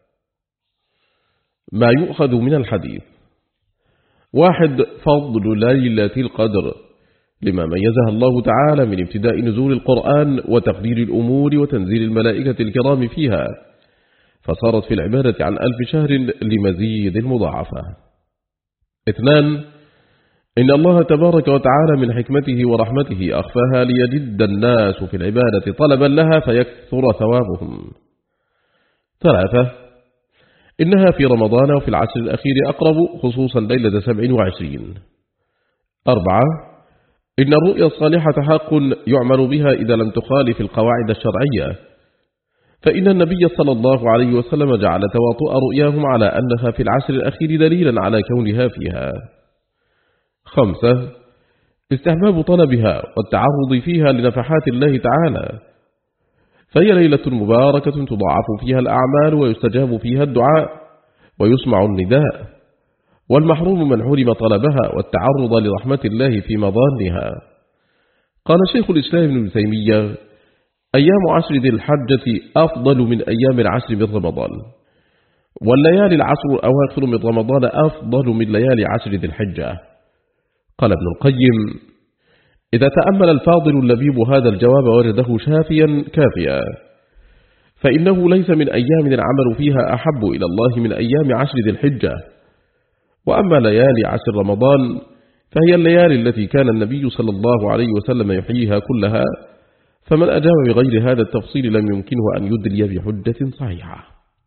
A: ما يؤخذ من الحديث: واحد، فضل ليلة القدر لما ميزها الله تعالى من ابتداء نزول القرآن وتقدير الأمور وتنزيل الملائكة الكرام فيها، فصارت في العبادة عن ألف شهر لمزيد المضاعفة. اثنان، إن الله تبارك وتعالى من حكمته ورحمته أخفاها ليجد الناس في العبادة طلبا لها فيكثر ثوابهم. ثلاثة، إنها في رمضان وفي العشر الأخير أقرب، خصوصا ليلة سبع وعشرين. أربعة، إن الرؤيا الصالحة حق يعمل بها إذا لم تخالف القواعد الشرعية، فإن النبي صلى الله عليه وسلم جعل تواطؤ رؤياهم على أنها في العشر الأخير دليلا على كونها فيها. خمسة، استحباب طلبها والتعرض فيها لنفحات الله تعالى، فهي ليلة مباركة تضاعف فيها الأعمال ويستجاب فيها الدعاء ويسمع النداء، والمحروم من حرم طلبها والتعرض لرحمة الله في مظانها. قال شيخ الإسلام ابن تيمية: أيام عشر ذي الحجة أفضل من أيام العشر من رمضان، والليالي العشر الأواخر من رمضان أفضل من ليالي عشر ذي الحجة. قال ابن القيم: إذا تأمل الفاضل اللبيب هذا الجواب وجده شافيا كافيا، فإنه ليس من أيام العمل فيها أحب إلى الله من أيام عشر ذي الحجة. وأما ليالي عشر رمضان فهي الليالي التي كان النبي صلى الله عليه وسلم يحييها كلها، فمن أجاب بغير هذا التفصيل لم يمكنه أن يدلي بحجة صحيحة.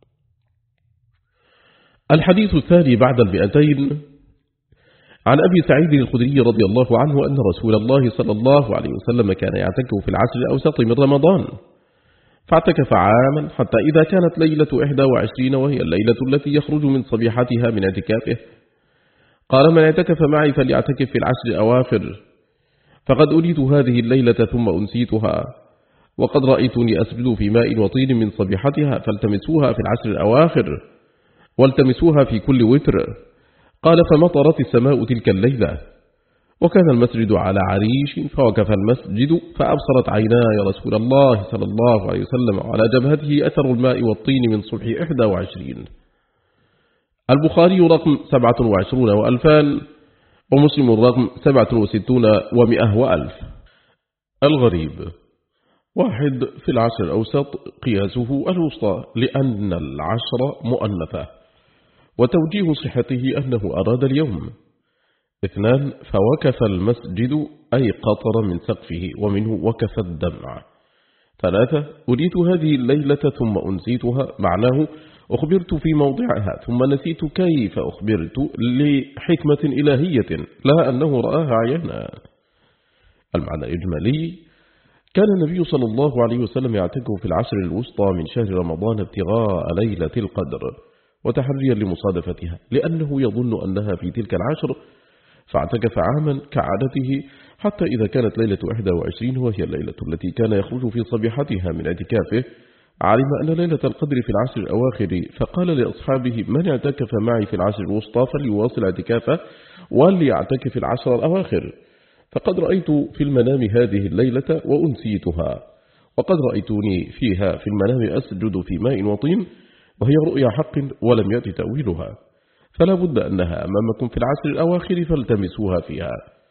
A: الحديث الثاني بعد المئتين، عن أبي سعيد الخدري رضي الله عنه أن رسول الله صلى الله عليه وسلم كان يعتكف في العشر الأوسط من رمضان، فاعتكف عاما حتى إذا كانت ليلة إحدى وعشرين وهي الليلة التي يخرج من صبيحتها من اعتكافه قال: من اعتكف معي فليعتكف في العشر الأواخر، فقد أريت هذه الليلة ثم أنسيتها، وقد رأيتني أسجد في ماء وطين من صبيحتها، فالتمسوها في العشر الأواخر والتمسوها في كل وتر. قال: فمطرت السماء تلك الليلة، وكان المسجد على عريش، فوقف المسجد فأبصرت عيناي رسول الله صلى الله عليه وسلم على جبهته أثر الماء والطين من صبح إحدى وعشرين. البخاري رقم سبعة وعشرون وألفان، ومسلم رقم سبعة وستون ومئة وألف. الغريب: واحد، في العشر الأوسط قياسه الوسطى لأن العشر مؤنثة، وتوجيه صحته أنه أراد اليوم. اثنان، فوكف المسجد أي قطر من سقفه، ومنه وكف الدمع. ثلاثة، أريت هذه الليلة ثم أنسيتها، معناه أخبرت في موضعها ثم نسيت كيف أخبرت، لحكمة إلهية لا أنه رآها عيانا. المعنى الإجمالي: كان النبي صلى الله عليه وسلم يعتكف في العشر الوسطى من شهر رمضان ابتغاء ليلة القدر وتحريا لمصادفتها، لأنه يظن أنها في تلك العشر، فاعتكف عاما كعادته حتى إذا كانت ليلة إحدى وعشرين وهي الليلة التي كان يخرج في صبيحتها من اعتكافه، علم أن ليلة القدر في العشر الأواخر، فقال لأصحابه: من اعتكف معي في العشر الوسطى فليواصل اعتكافه وليعتكف في العشر الأواخر، فقد رأيت في المنام هذه الليلة وأنسيتها، وقد رأيتني فيها في المنام أسجد في ماء وطين، وهي رؤيا حق ولم يأتي تأويلها، فلا بد أنها أمامكم في العشر الأواخر فالتمسوها فيها.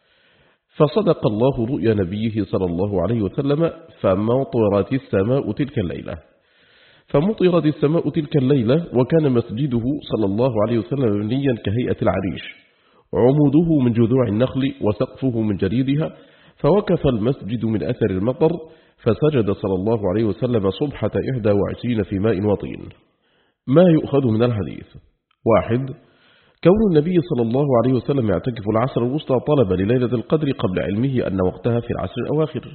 A: فصدق الله رؤيا نبيه صلى الله عليه وسلم، فمطرت السماء تلك الليلة فمطرت السماء تلك الليلة وكان مسجده صلى الله عليه وسلم مبنيا كهيئة العريش، عموده من جذوع النخل وسقفه من جريدها، فوكف المسجد من أثر المطر، فسجد صلى الله عليه وسلم صبحة إحدى وعشرين في ماء وطين. ما يؤخذ من الحديث: واحد، كون النبي صلى الله عليه وسلم يعتكف العشر الوسطى طلب لليلة القدر قبل علمه أن وقتها في العشر الأواخر.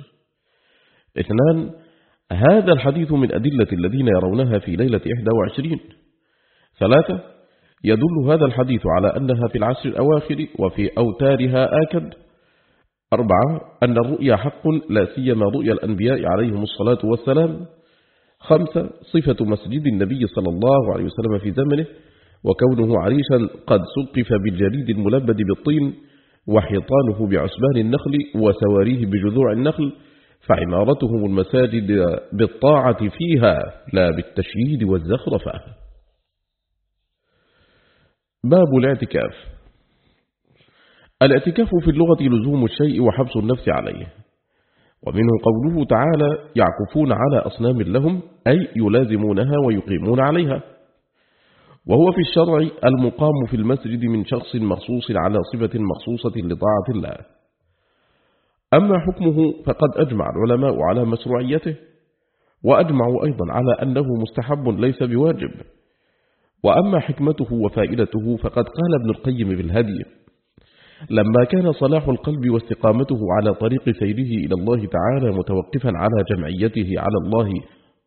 A: اثنان، هذا الحديث من أدلة الذين يرونها في ليلة إحدى وعشرين. ثلاثة، يدل هذا الحديث على أنها في العشر الأواخر وفي أوتارها آكد. أربعة، أن الرؤيا حق لا سيما رؤيا الأنبياء عليهم الصلاة والسلام. خمسة، صفة مسجد النبي صلى الله عليه وسلم في زمنه، وكونه عريشا قد سقف بالجريد الملبد بالطين، وحيطانه بعسبان النخل وسواريه بجذوع النخل، فعمارتهم المساجد بالطاعة فيها لا بالتشييد والزخرفة. باب الاعتكاف. الاعتكاف في اللغة لزوم الشيء وحبس النفس عليه، ومنه قوله تعالى: يعكفون على أصنام لهم، أي يلازمونها ويقيمون عليها. وهو في الشرع المقام في المسجد من شخص مخصوص على صفة مخصوصة لطاعة الله. أما حكمه فقد أجمع العلماء على مشروعيته، وأجمعوا أيضا على أنه مستحب ليس بواجب. وأما حكمته وفائدته فقد قال ابن القيم في الهدي: لما كان صلاح القلب واستقامته على طريق سيره إلى الله تعالى متوقفا على جمعيته على الله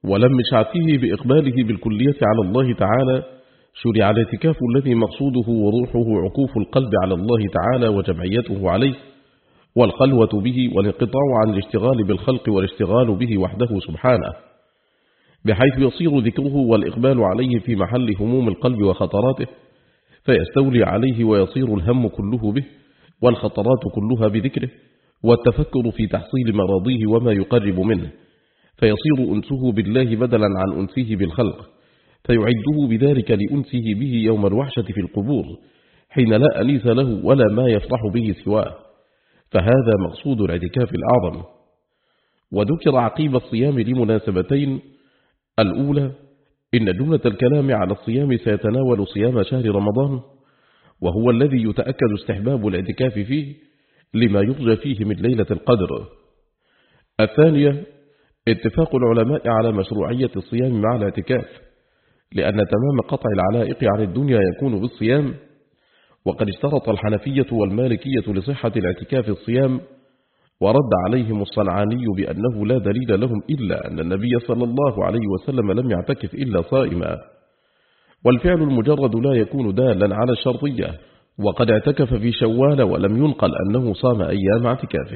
A: ولم يشع فيه بإقباله بالكلية على الله تعالى شرع الاعتكاف الذي مقصوده وروحه عكوف القلب على الله تعالى وجمعيته عليه والخلوة به والانقطاع عن الاشتغال بالخلق والاشتغال به وحده سبحانه، بحيث يصير ذكره والإقبال عليه في محل هموم القلب وخطراته، فيستولي عليه ويصير الهم كله به والخطرات كلها بذكره، والتفكر في تحصيل مراضيه وما يقرب منه، فيصير أنسه بالله بدلا عن أنسه بالخلق، فيعده بذلك لأنسه به يوم الوحشة في القبور حين لا أنيس له ولا ما يفرح به سواه، فهذا مقصود الاعتكاف الأعظم. وذكر عقيب الصيام لمناسبتين: الأولى إن جملة الكلام على الصيام سيتناول صيام شهر رمضان، وهو الذي يتأكد استحباب الاعتكاف فيه لما يرجى فيه من ليلة القدر. الثانية اتفاق العلماء على مشروعية الصيام مع الاعتكاف، لأن تمام قطع العلائق عن الدنيا يكون بالصيام، وقد اشترط الحنفية والمالكية لصحة الاعتكاف الصيام، ورد عليهم الصنعاني بأنه لا دليل لهم إلا أن النبي صلى الله عليه وسلم لم يعتكف إلا صائما، والفعل المجرد لا يكون دالا على الشرطية، وقد اعتكف في شوال ولم ينقل أنه صام أيام اعتكافه.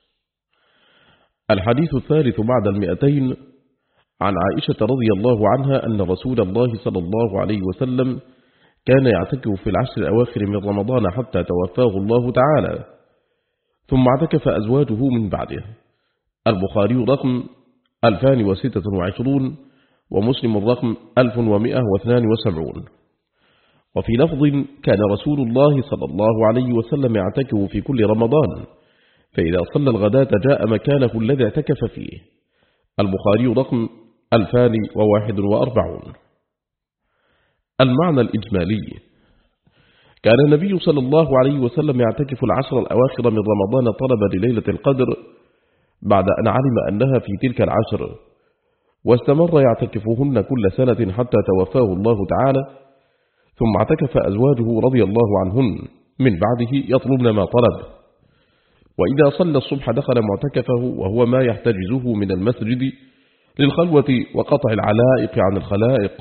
A: الحديث الثالث بعد المئتين عن عائشة رضي الله عنها أن رسول الله صلى الله عليه وسلم كان يعتكف في العشر الأواخر من رمضان حتى توفاه الله تعالى، ثم اعتكف أزواجه من بعده. البخاري رقم ألفان وستة وعشرون ومسلم رقم ألف ومئة واثنان وسبعون. وفي لفظ: كان رسول الله صلى الله عليه وسلم يعتكف في كل رمضان، فإذا صلى الغداة جاء مكانه الذي اعتكف فيه. البخاري رقم ألفان وواحد وأربعون. المعنى الإجمالي: كان النبي صلى الله عليه وسلم يعتكف العشر الأواخر من رمضان طلبا لليلة القدر بعد أن علم أنها في تلك العشر، واستمر يعتكفهن كل سنة حتى توفاه الله تعالى، ثم اعتكف أزواجه رضي الله عنهن من بعده يطلبن ما طلب. وإذا صلى الصبح دخل معتكفه وهو ما يحتجزه من المسجد للخلوة وقطع العلائق عن الخلائق.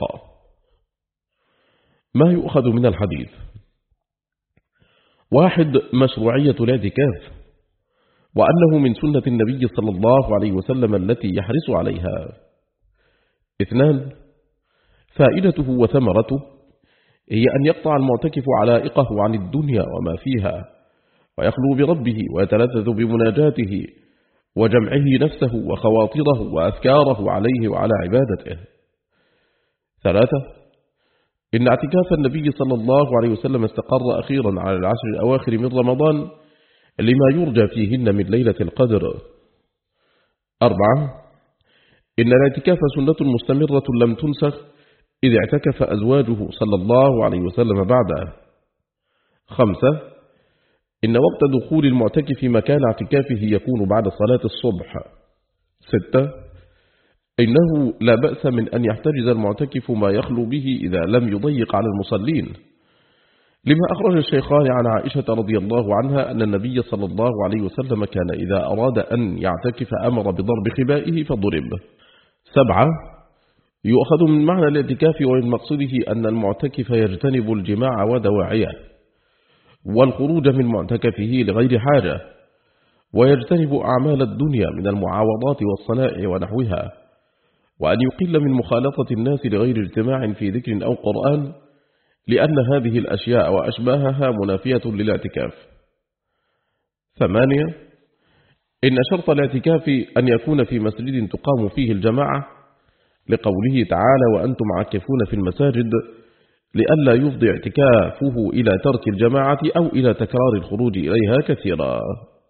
A: ما يؤخذ من الحديث: واحد، مشروعية الاعتكاف، وأنه من سنة النبي صلى الله عليه وسلم التي يحرص عليها. اثنان، فائدته وثمرته هي أن يقطع المعتكف علائقه عن الدنيا وما فيها، ويخلو بربه ويتلذذ بمناجاته وجمعه نفسه وخواطره وأذكاره عليه وعلى عبادته. ثلاثة، إن اعتكاف النبي صلى الله عليه وسلم استقر أخيرا على العشر الأواخر من رمضان لما يرجى فيهن من ليلة القدر. أربعة، إن الاعتكاف سنة مستمرة لم تنسخ إذ اعتكف أزواجه صلى الله عليه وسلم بعده. خمسة، إن وقت دخول المعتكف مكان اعتكافه يكون بعد صلاة الصبح. ستة، إنه لا بأس من أن يحتجز المعتكف ما يخلو به إذا لم يضيق على المصلين، لما أخرج الشيخان عن عائشة رضي الله عنها أن النبي صلى الله عليه وسلم كان إذا أراد أن يعتكف أمر بضرب خبائه فضرب. سبعة، يؤخذ من معنى الاعتكاف ومن مقصده أن المعتكف يجتنب الجماع ودواعيه والخروج من معتكفه لغير حاجة، ويجتنب أعمال الدنيا من المعاوضات والصنائع ونحوها، وأن يقل من مخالطة الناس لغير اجتماع في ذكر أو قرآن، لأن هذه الأشياء وأشباهها منافية للاعتكاف. ثمانية، إن شرط الاعتكاف أن يكون في مسجد تقام فيه الجماعة، لقوله تعالى: وأنتم عاكفون في المساجد، لئلا يفضي اعتكافه إلى ترك الجماعة أو إلى تكرار الخروج إليها كثيرا.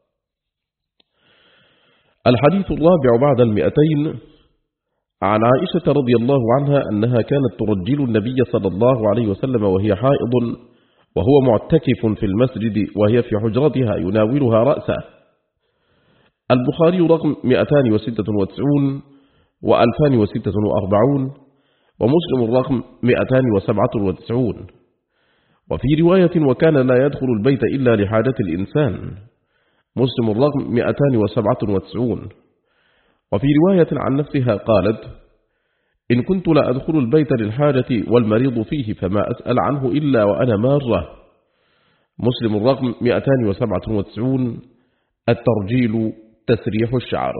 A: الحديث الرابع بعد المئتين عن عائشة رضي الله عنها أنها كانت ترجل النبي صلى الله عليه وسلم وهي حائض وهو معتكف في المسجد وهي في حجرتها يناولها رأسه. البخاري رقم مئتان وستة وتسعون وألفان وستة وأربعون ومسلم الرقم مئتان وسبعة وتسعون. وفي رواية: وكان لا يدخل البيت إلا لحاجة الإنسان. مسلم الرقم مئتان وسبعة وتسعون. وفي رواية عن نفسها قالت: إن كنت لا أدخل البيت للحاجة والمريض فيه فما أسأل عنه إلا وأنا مارة. مسلم الرقم مئتان وسبعة وتسعون. الترجيل تسريح الشعر.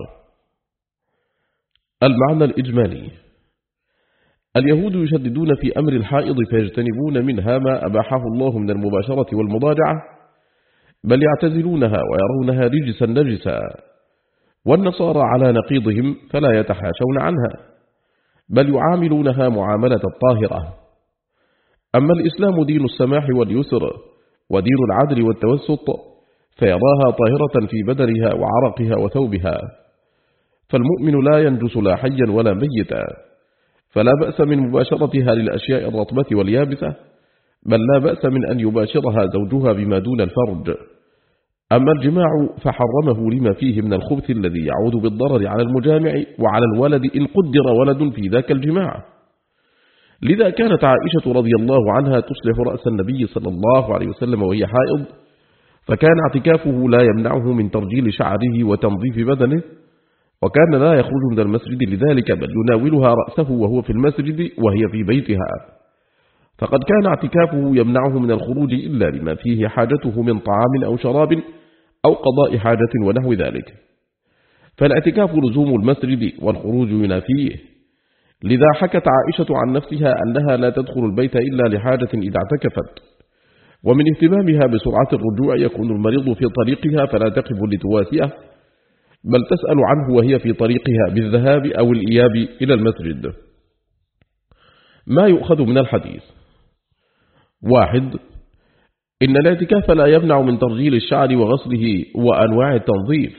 A: المعنى الإجمالي: اليهود يشددون في أمر الحائض فيجتنبون منها ما أباحه الله من المباشرة والمضاجعة، بل يعتزلونها ويرونها رجسا نجسا، والنصارى على نقيضهم فلا يتحاشون عنها، بل يعاملونها معاملة الطاهرة. أما الإسلام دين السماح واليسر ودين العدل والتوسط، فيراها طاهرة في بدنها وعرقها وثوبها، فالمؤمن لا ينجس لا حيا ولا ميتا، فلا بأس من مباشرتها للأشياء الرطبة واليابسة، بل لا بأس من أن يباشرها زوجها بما دون الفرج. أما الجماع فحرمه لما فيه من الخبث الذي يعود بالضرر على المجامع وعلى الولد إن قدر ولد في ذاك الجماع. لذا كانت عائشة رضي الله عنها تصلح رأس النبي صلى الله عليه وسلم وهي حائض، فكان اعتكافه لا يمنعه من ترجيل شعره وتنظيف بدنه، وكان لا يخرج من المسجد لذلك، بل يناولها رأسه وهو في المسجد وهي في بيتها، فقد كان اعتكافه يمنعه من الخروج إلا لما فيه حاجته من طعام أو شراب أو قضاء حاجة ونحو ذلك، فالاعتكاف لزوم المسجد والخروج ينافيه. لذا حكت عائشة عن نفسها أنها لا تدخل البيت إلا لحاجة إذا اعتكفت، ومن اهتمامها بسرعة الرجوع يكون المريض في طريقها فلا تقف لتواسئه، بل تسأل عنه وهي في طريقها بالذهاب أو الإياب إلى المسجد. ما يؤخذ من الحديث: واحد، إن الاعتكاف لا يمنع من ترجيل الشعر وغسله وأنواع التنظيف.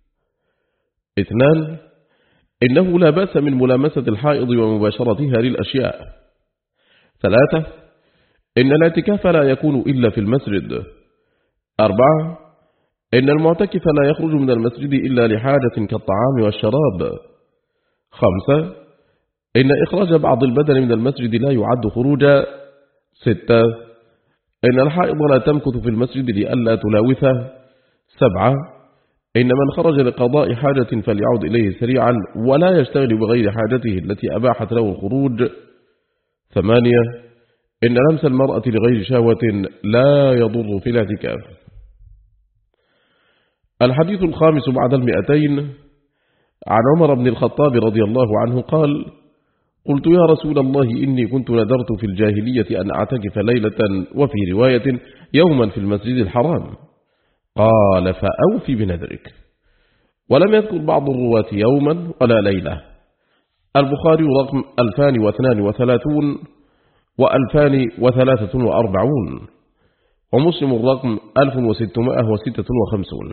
A: اثنان، إنه لا بأس من ملامسة الحائض ومباشرتها للأشياء. ثلاثة، إن الاعتكاف لا يكون إلا في المسجد. أربعة، إن المعتكف لا يخرج من المسجد إلا لحاجة كالطعام والشراب. خمسة، إن إخراج بعض البدن من المسجد لا يعد خروجا. ستة، إن الحائض لا تمكث في المسجد لئلا تلاوثه. سبعة، إن من خرج لقضاء حاجة فليعود إليه سريعا ولا يشتغل بغير حاجته التي أباحت له الخروج. ثمانية، إن لمس المرأة لغير شهوة لا يضر في الاعتكاف. الحديث الخامس بعد المئتين. عن عمر بن الخطاب رضي الله عنه قال: قلت يا رسول الله إني كنت نذرت في الجاهلية أن أعتكف ليلة، وفي رواية يوما في المسجد الحرام. قال: فأوفي بنذرك. ولم يذكر بعض الرواة يوما ولا ليلة. البخاري رقم ألفان واثنان وثلاثون وألفان وثلاثة وأربعون، ومسلم الرقم ألف وستمائة وستة وخمسون.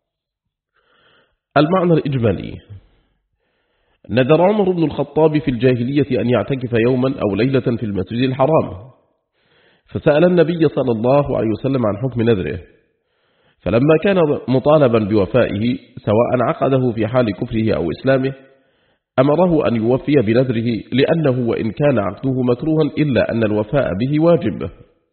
A: المعنى الإجمالي: نذر عمر بن الخطاب في الجاهلية أن يعتكف يوما أو ليلة في المسجد الحرام، فسأل النبي صلى الله عليه وسلم عن حكم نذره، فلما كان مطالبا بوفائه سواء عقده في حال كفره أو إسلامه أمره أن يوفي بنذره، لأنه وإن كان عقده مكروها إلا أن الوفاء به واجب.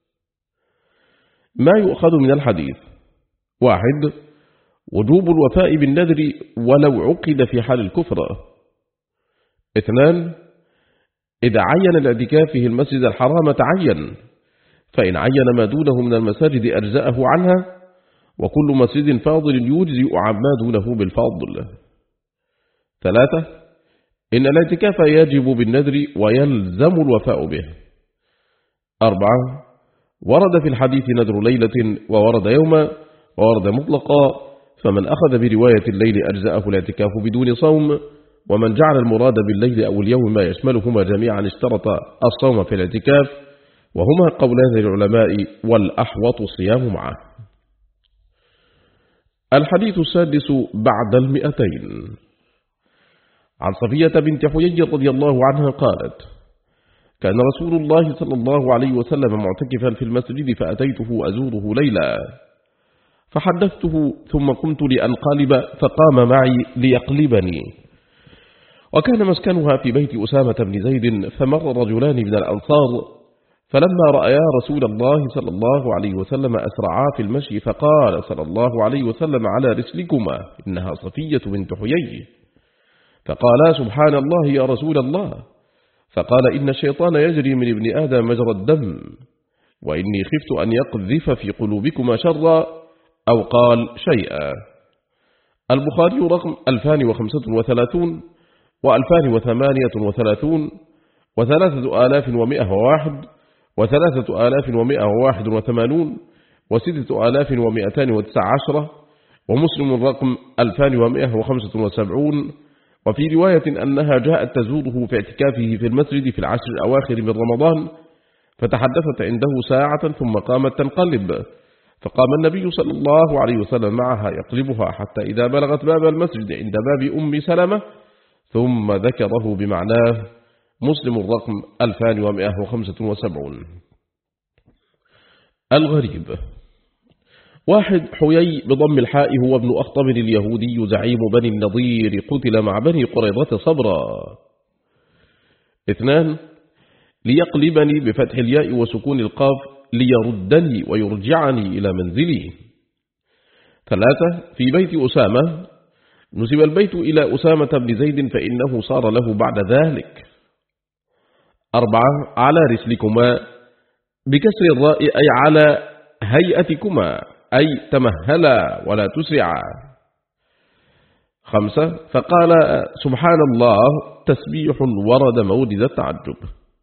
A: ما يؤخذ من الحديث: واحد، وجوب الوفاء بالنذر ولو عقد في حال الكفر. اثنان، إذا عين الاعتكاف في المسجد الحرام تعين، فإن عين ما دونه من المساجد أجزأه عنها، وكل مسجد فاضل يجزئ عما دونه بالفضل. ثلاثة، إن الاعتكاف يجب بالنذر ويلزم الوفاء به. أربعة، ورد في الحديث نذر ليلة وورد يوما وورد مطلقا، فمن أخذ برواية الليل أجزأه الاعتكاف بدون صوم، ومن جعل المراد بالليل أو اليوم ما يشملهما جميعا اشترط الصوم في الاعتكاف، وهما قولان للعلماء والأحوط الصيام معه. الحديث السادس بعد المئتين. عن صفية بنت حيي رضي الله عنها قالت: كان رسول الله صلى الله عليه وسلم معتكفا في المسجد فأتيته أزوره ليلا، فحدثته ثم قمت لأنقلب فقام معي ليقلبني، وكان مسكنها في بيت أسامة بن زيد، فمر رجلان من الأنصار فلما رأيا رسول الله صلى الله عليه وسلم أسرعا في المشي، فقال صلى الله عليه وسلم: على رسلكما، إنها صفية بنت حيي. فقالا: سبحان الله يا رسول الله. فقال إن الشيطان يجري من ابن آدم مجرى الدم، وإني خفت أن يقذف في قلوبكما شرا، أو قال شيئا. البخاري رقم ألفان وخمسة وثلاثون وألفان وثمانية وثلاثون وثلاثة آلاف ومئة وواحد وثلاثة آلاف ومئة وواحد وثمانون وستة آلاف ومئتان وتسع عشرة، ومسلم رقم ألفان ومئة وخمسة وسبعون. وفي رواية أنها جاءت تزوره في اعتكافه في المسجد في العشر الأواخر من رمضان، فتحدثت عنده ساعة ثم قامت تنقلب، فقام النبي صلى الله عليه وسلم معها يقلبها حتى إذا بلغت باب المسجد عند باب أم سلمة ثم ذكره بمعناه. مسلم الرقم ألفان ومئة وخمسة وسبعون. الغريب. واحد حيي بضم الحاء هو ابن أخطب اليهودي زعيم بني النضير، قتل مع بني قريظة صبرا. اثنان ليقلبني بفتح الياء وسكون القاف ليردني ويرجعني إلى منزلي. ثلاثة في بيت أسامة، نسب البيت إلى أسامة بن زيد فإنه صار له بعد ذلك. أربعة على رسلكما بكسر الراء أي على هيئتكما أي تمهلا ولا تسرعا. خمسة فقال سبحان الله تسبيح ورد مورد التعجب.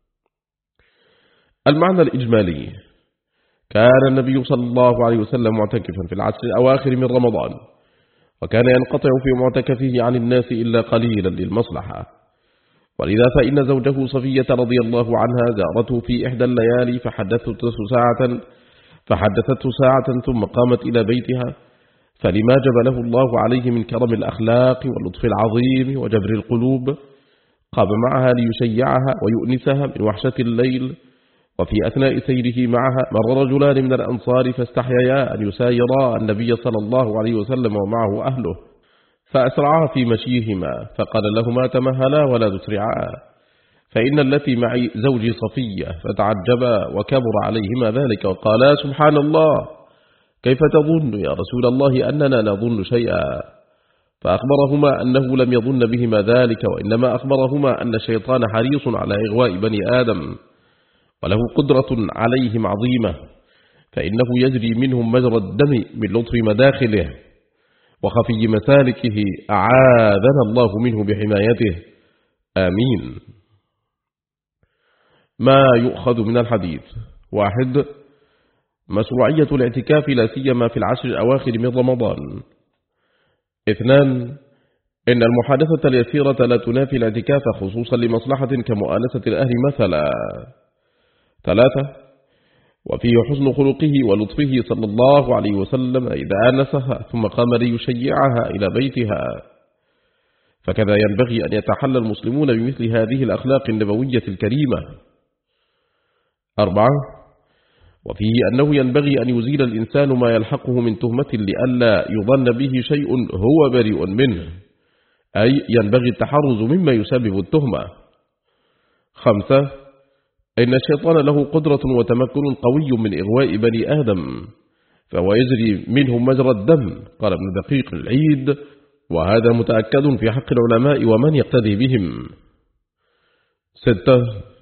A: المعنى الإجمالي: كان النبي صلى الله عليه وسلم معتكفا في العشر الأواخر من رمضان، وكان ينقطع في معتكفه عن الناس إلا قليلا للمصلحة، ولذا فإن زوجه صفية رضي الله عنها زارته في إحدى الليالي فحدثته ساعة فحدثته ساعة ثم قامت إلى بيتها، فلما جبله الله عليه من كرم الأخلاق واللطف العظيم وجبر القلوب قام معها ليشيعها ويؤنسها من وحشة الليل. وفي أثناء سيره معها مر رجلان من الأنصار فاستحيا أن يسايرا النبي صلى الله عليه وسلم ومعه أهله، فأسرعا في مشيهما، فقال لهما تمهلا ولا تسرعا، فإن التي معي زوجي صفية، فتعجبا وكبر عليهما ذلك وقالا سبحان الله كيف تظن يا رسول الله أننا نظن شيئا؟ فأخبرهما أنه لم يظن بهما ذلك، وإنما أخبرهما أن الشيطان حريص على إغواء بني آدم وله قدرة عليهم عظيمة، فإنه يجري منهم مجرى الدم من لطف مداخله وخفي مسالكه، أعاذنا الله منه بحمايته، آمين. ما يؤخذ من الحديث: واحد مشروعية الاعتكاف لا سيما في العشر الأواخر من رمضان. اثنان إن المحادثة اليسيرة لا تنافي الاعتكاف خصوصا لمصلحة كمؤانسة الأهل مثلا. ثلاثة وفيه حسن خلقه ولطفه صلى الله عليه وسلم إذا آنسها ثم قام ليشيعها إلى بيتها، فكذا ينبغي أن يتحلى المسلمون بمثل هذه الأخلاق النبوية الكريمة. أربعة وفيه أنه ينبغي أن يزيل الإنسان ما يلحقه من تهمة لئلا يظن به شيء هو بريء منه، أي ينبغي التحرز مما يسبب التهمة. خمسة إن الشيطان له قدرة وتمكن قوي من إغواء بني آدم، فهو يجري منهم مجرى الدم، قال ابن دقيق العيد، وهذا متأكد في حق العلماء ومن يقتدي بهم. ستة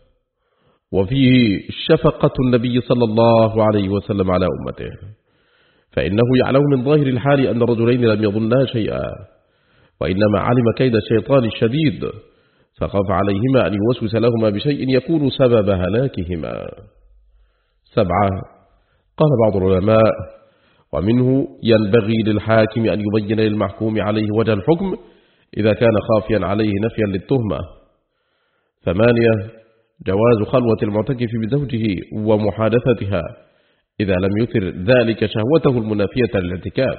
A: وفيه شفقة النبي صلى الله عليه وسلم على أمته، فإنه يعلم من ظاهر الحال أن الرجلين لم يظنا شيئا، وإنما علم كيد الشيطان الشديد، فخاف عليهما أن يوسوس لهما بشيء يكون سبب هلاكهما. سبعة قال بعض العلماء: ومنه ينبغي للحاكم أن يبين للمحكوم عليه وجه الحكم إذا كان خافيا عليه نفيا للتهمة. ثمانية جواز خلوة المعتكف بزوجه ومحادثتها إذا لم يثر ذلك شهوته المنافية للاعتكاف.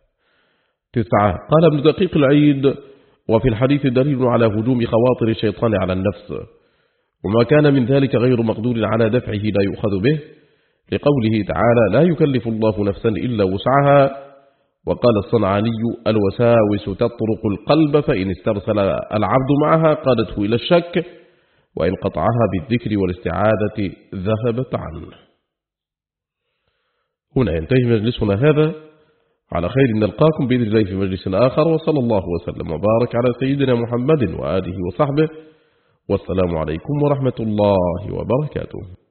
A: تسعة قال ابن دقيق العيد: وفي الحديث دليل على هجوم خواطر الشيطان على النفس، وما كان من ذلك غير مقدور على دفعه لا يؤخذ به، لقوله تعالى: لا يكلف الله نفسا إلا وسعها. وقال الصنعاني: الوساوس تطرق القلب، فإن استرسل العبد معها قادته إلى الشك، وإن قطعها بالذكر والاستعاذة ذهبت عنه. هنا ينتهي مجلسنا هذا، على خير نلقاكم بإذن الله في مجلس آخر، وصلى الله وسلم وبارك على سيدنا محمد وآله وصحبه، والسلام عليكم ورحمة الله وبركاته.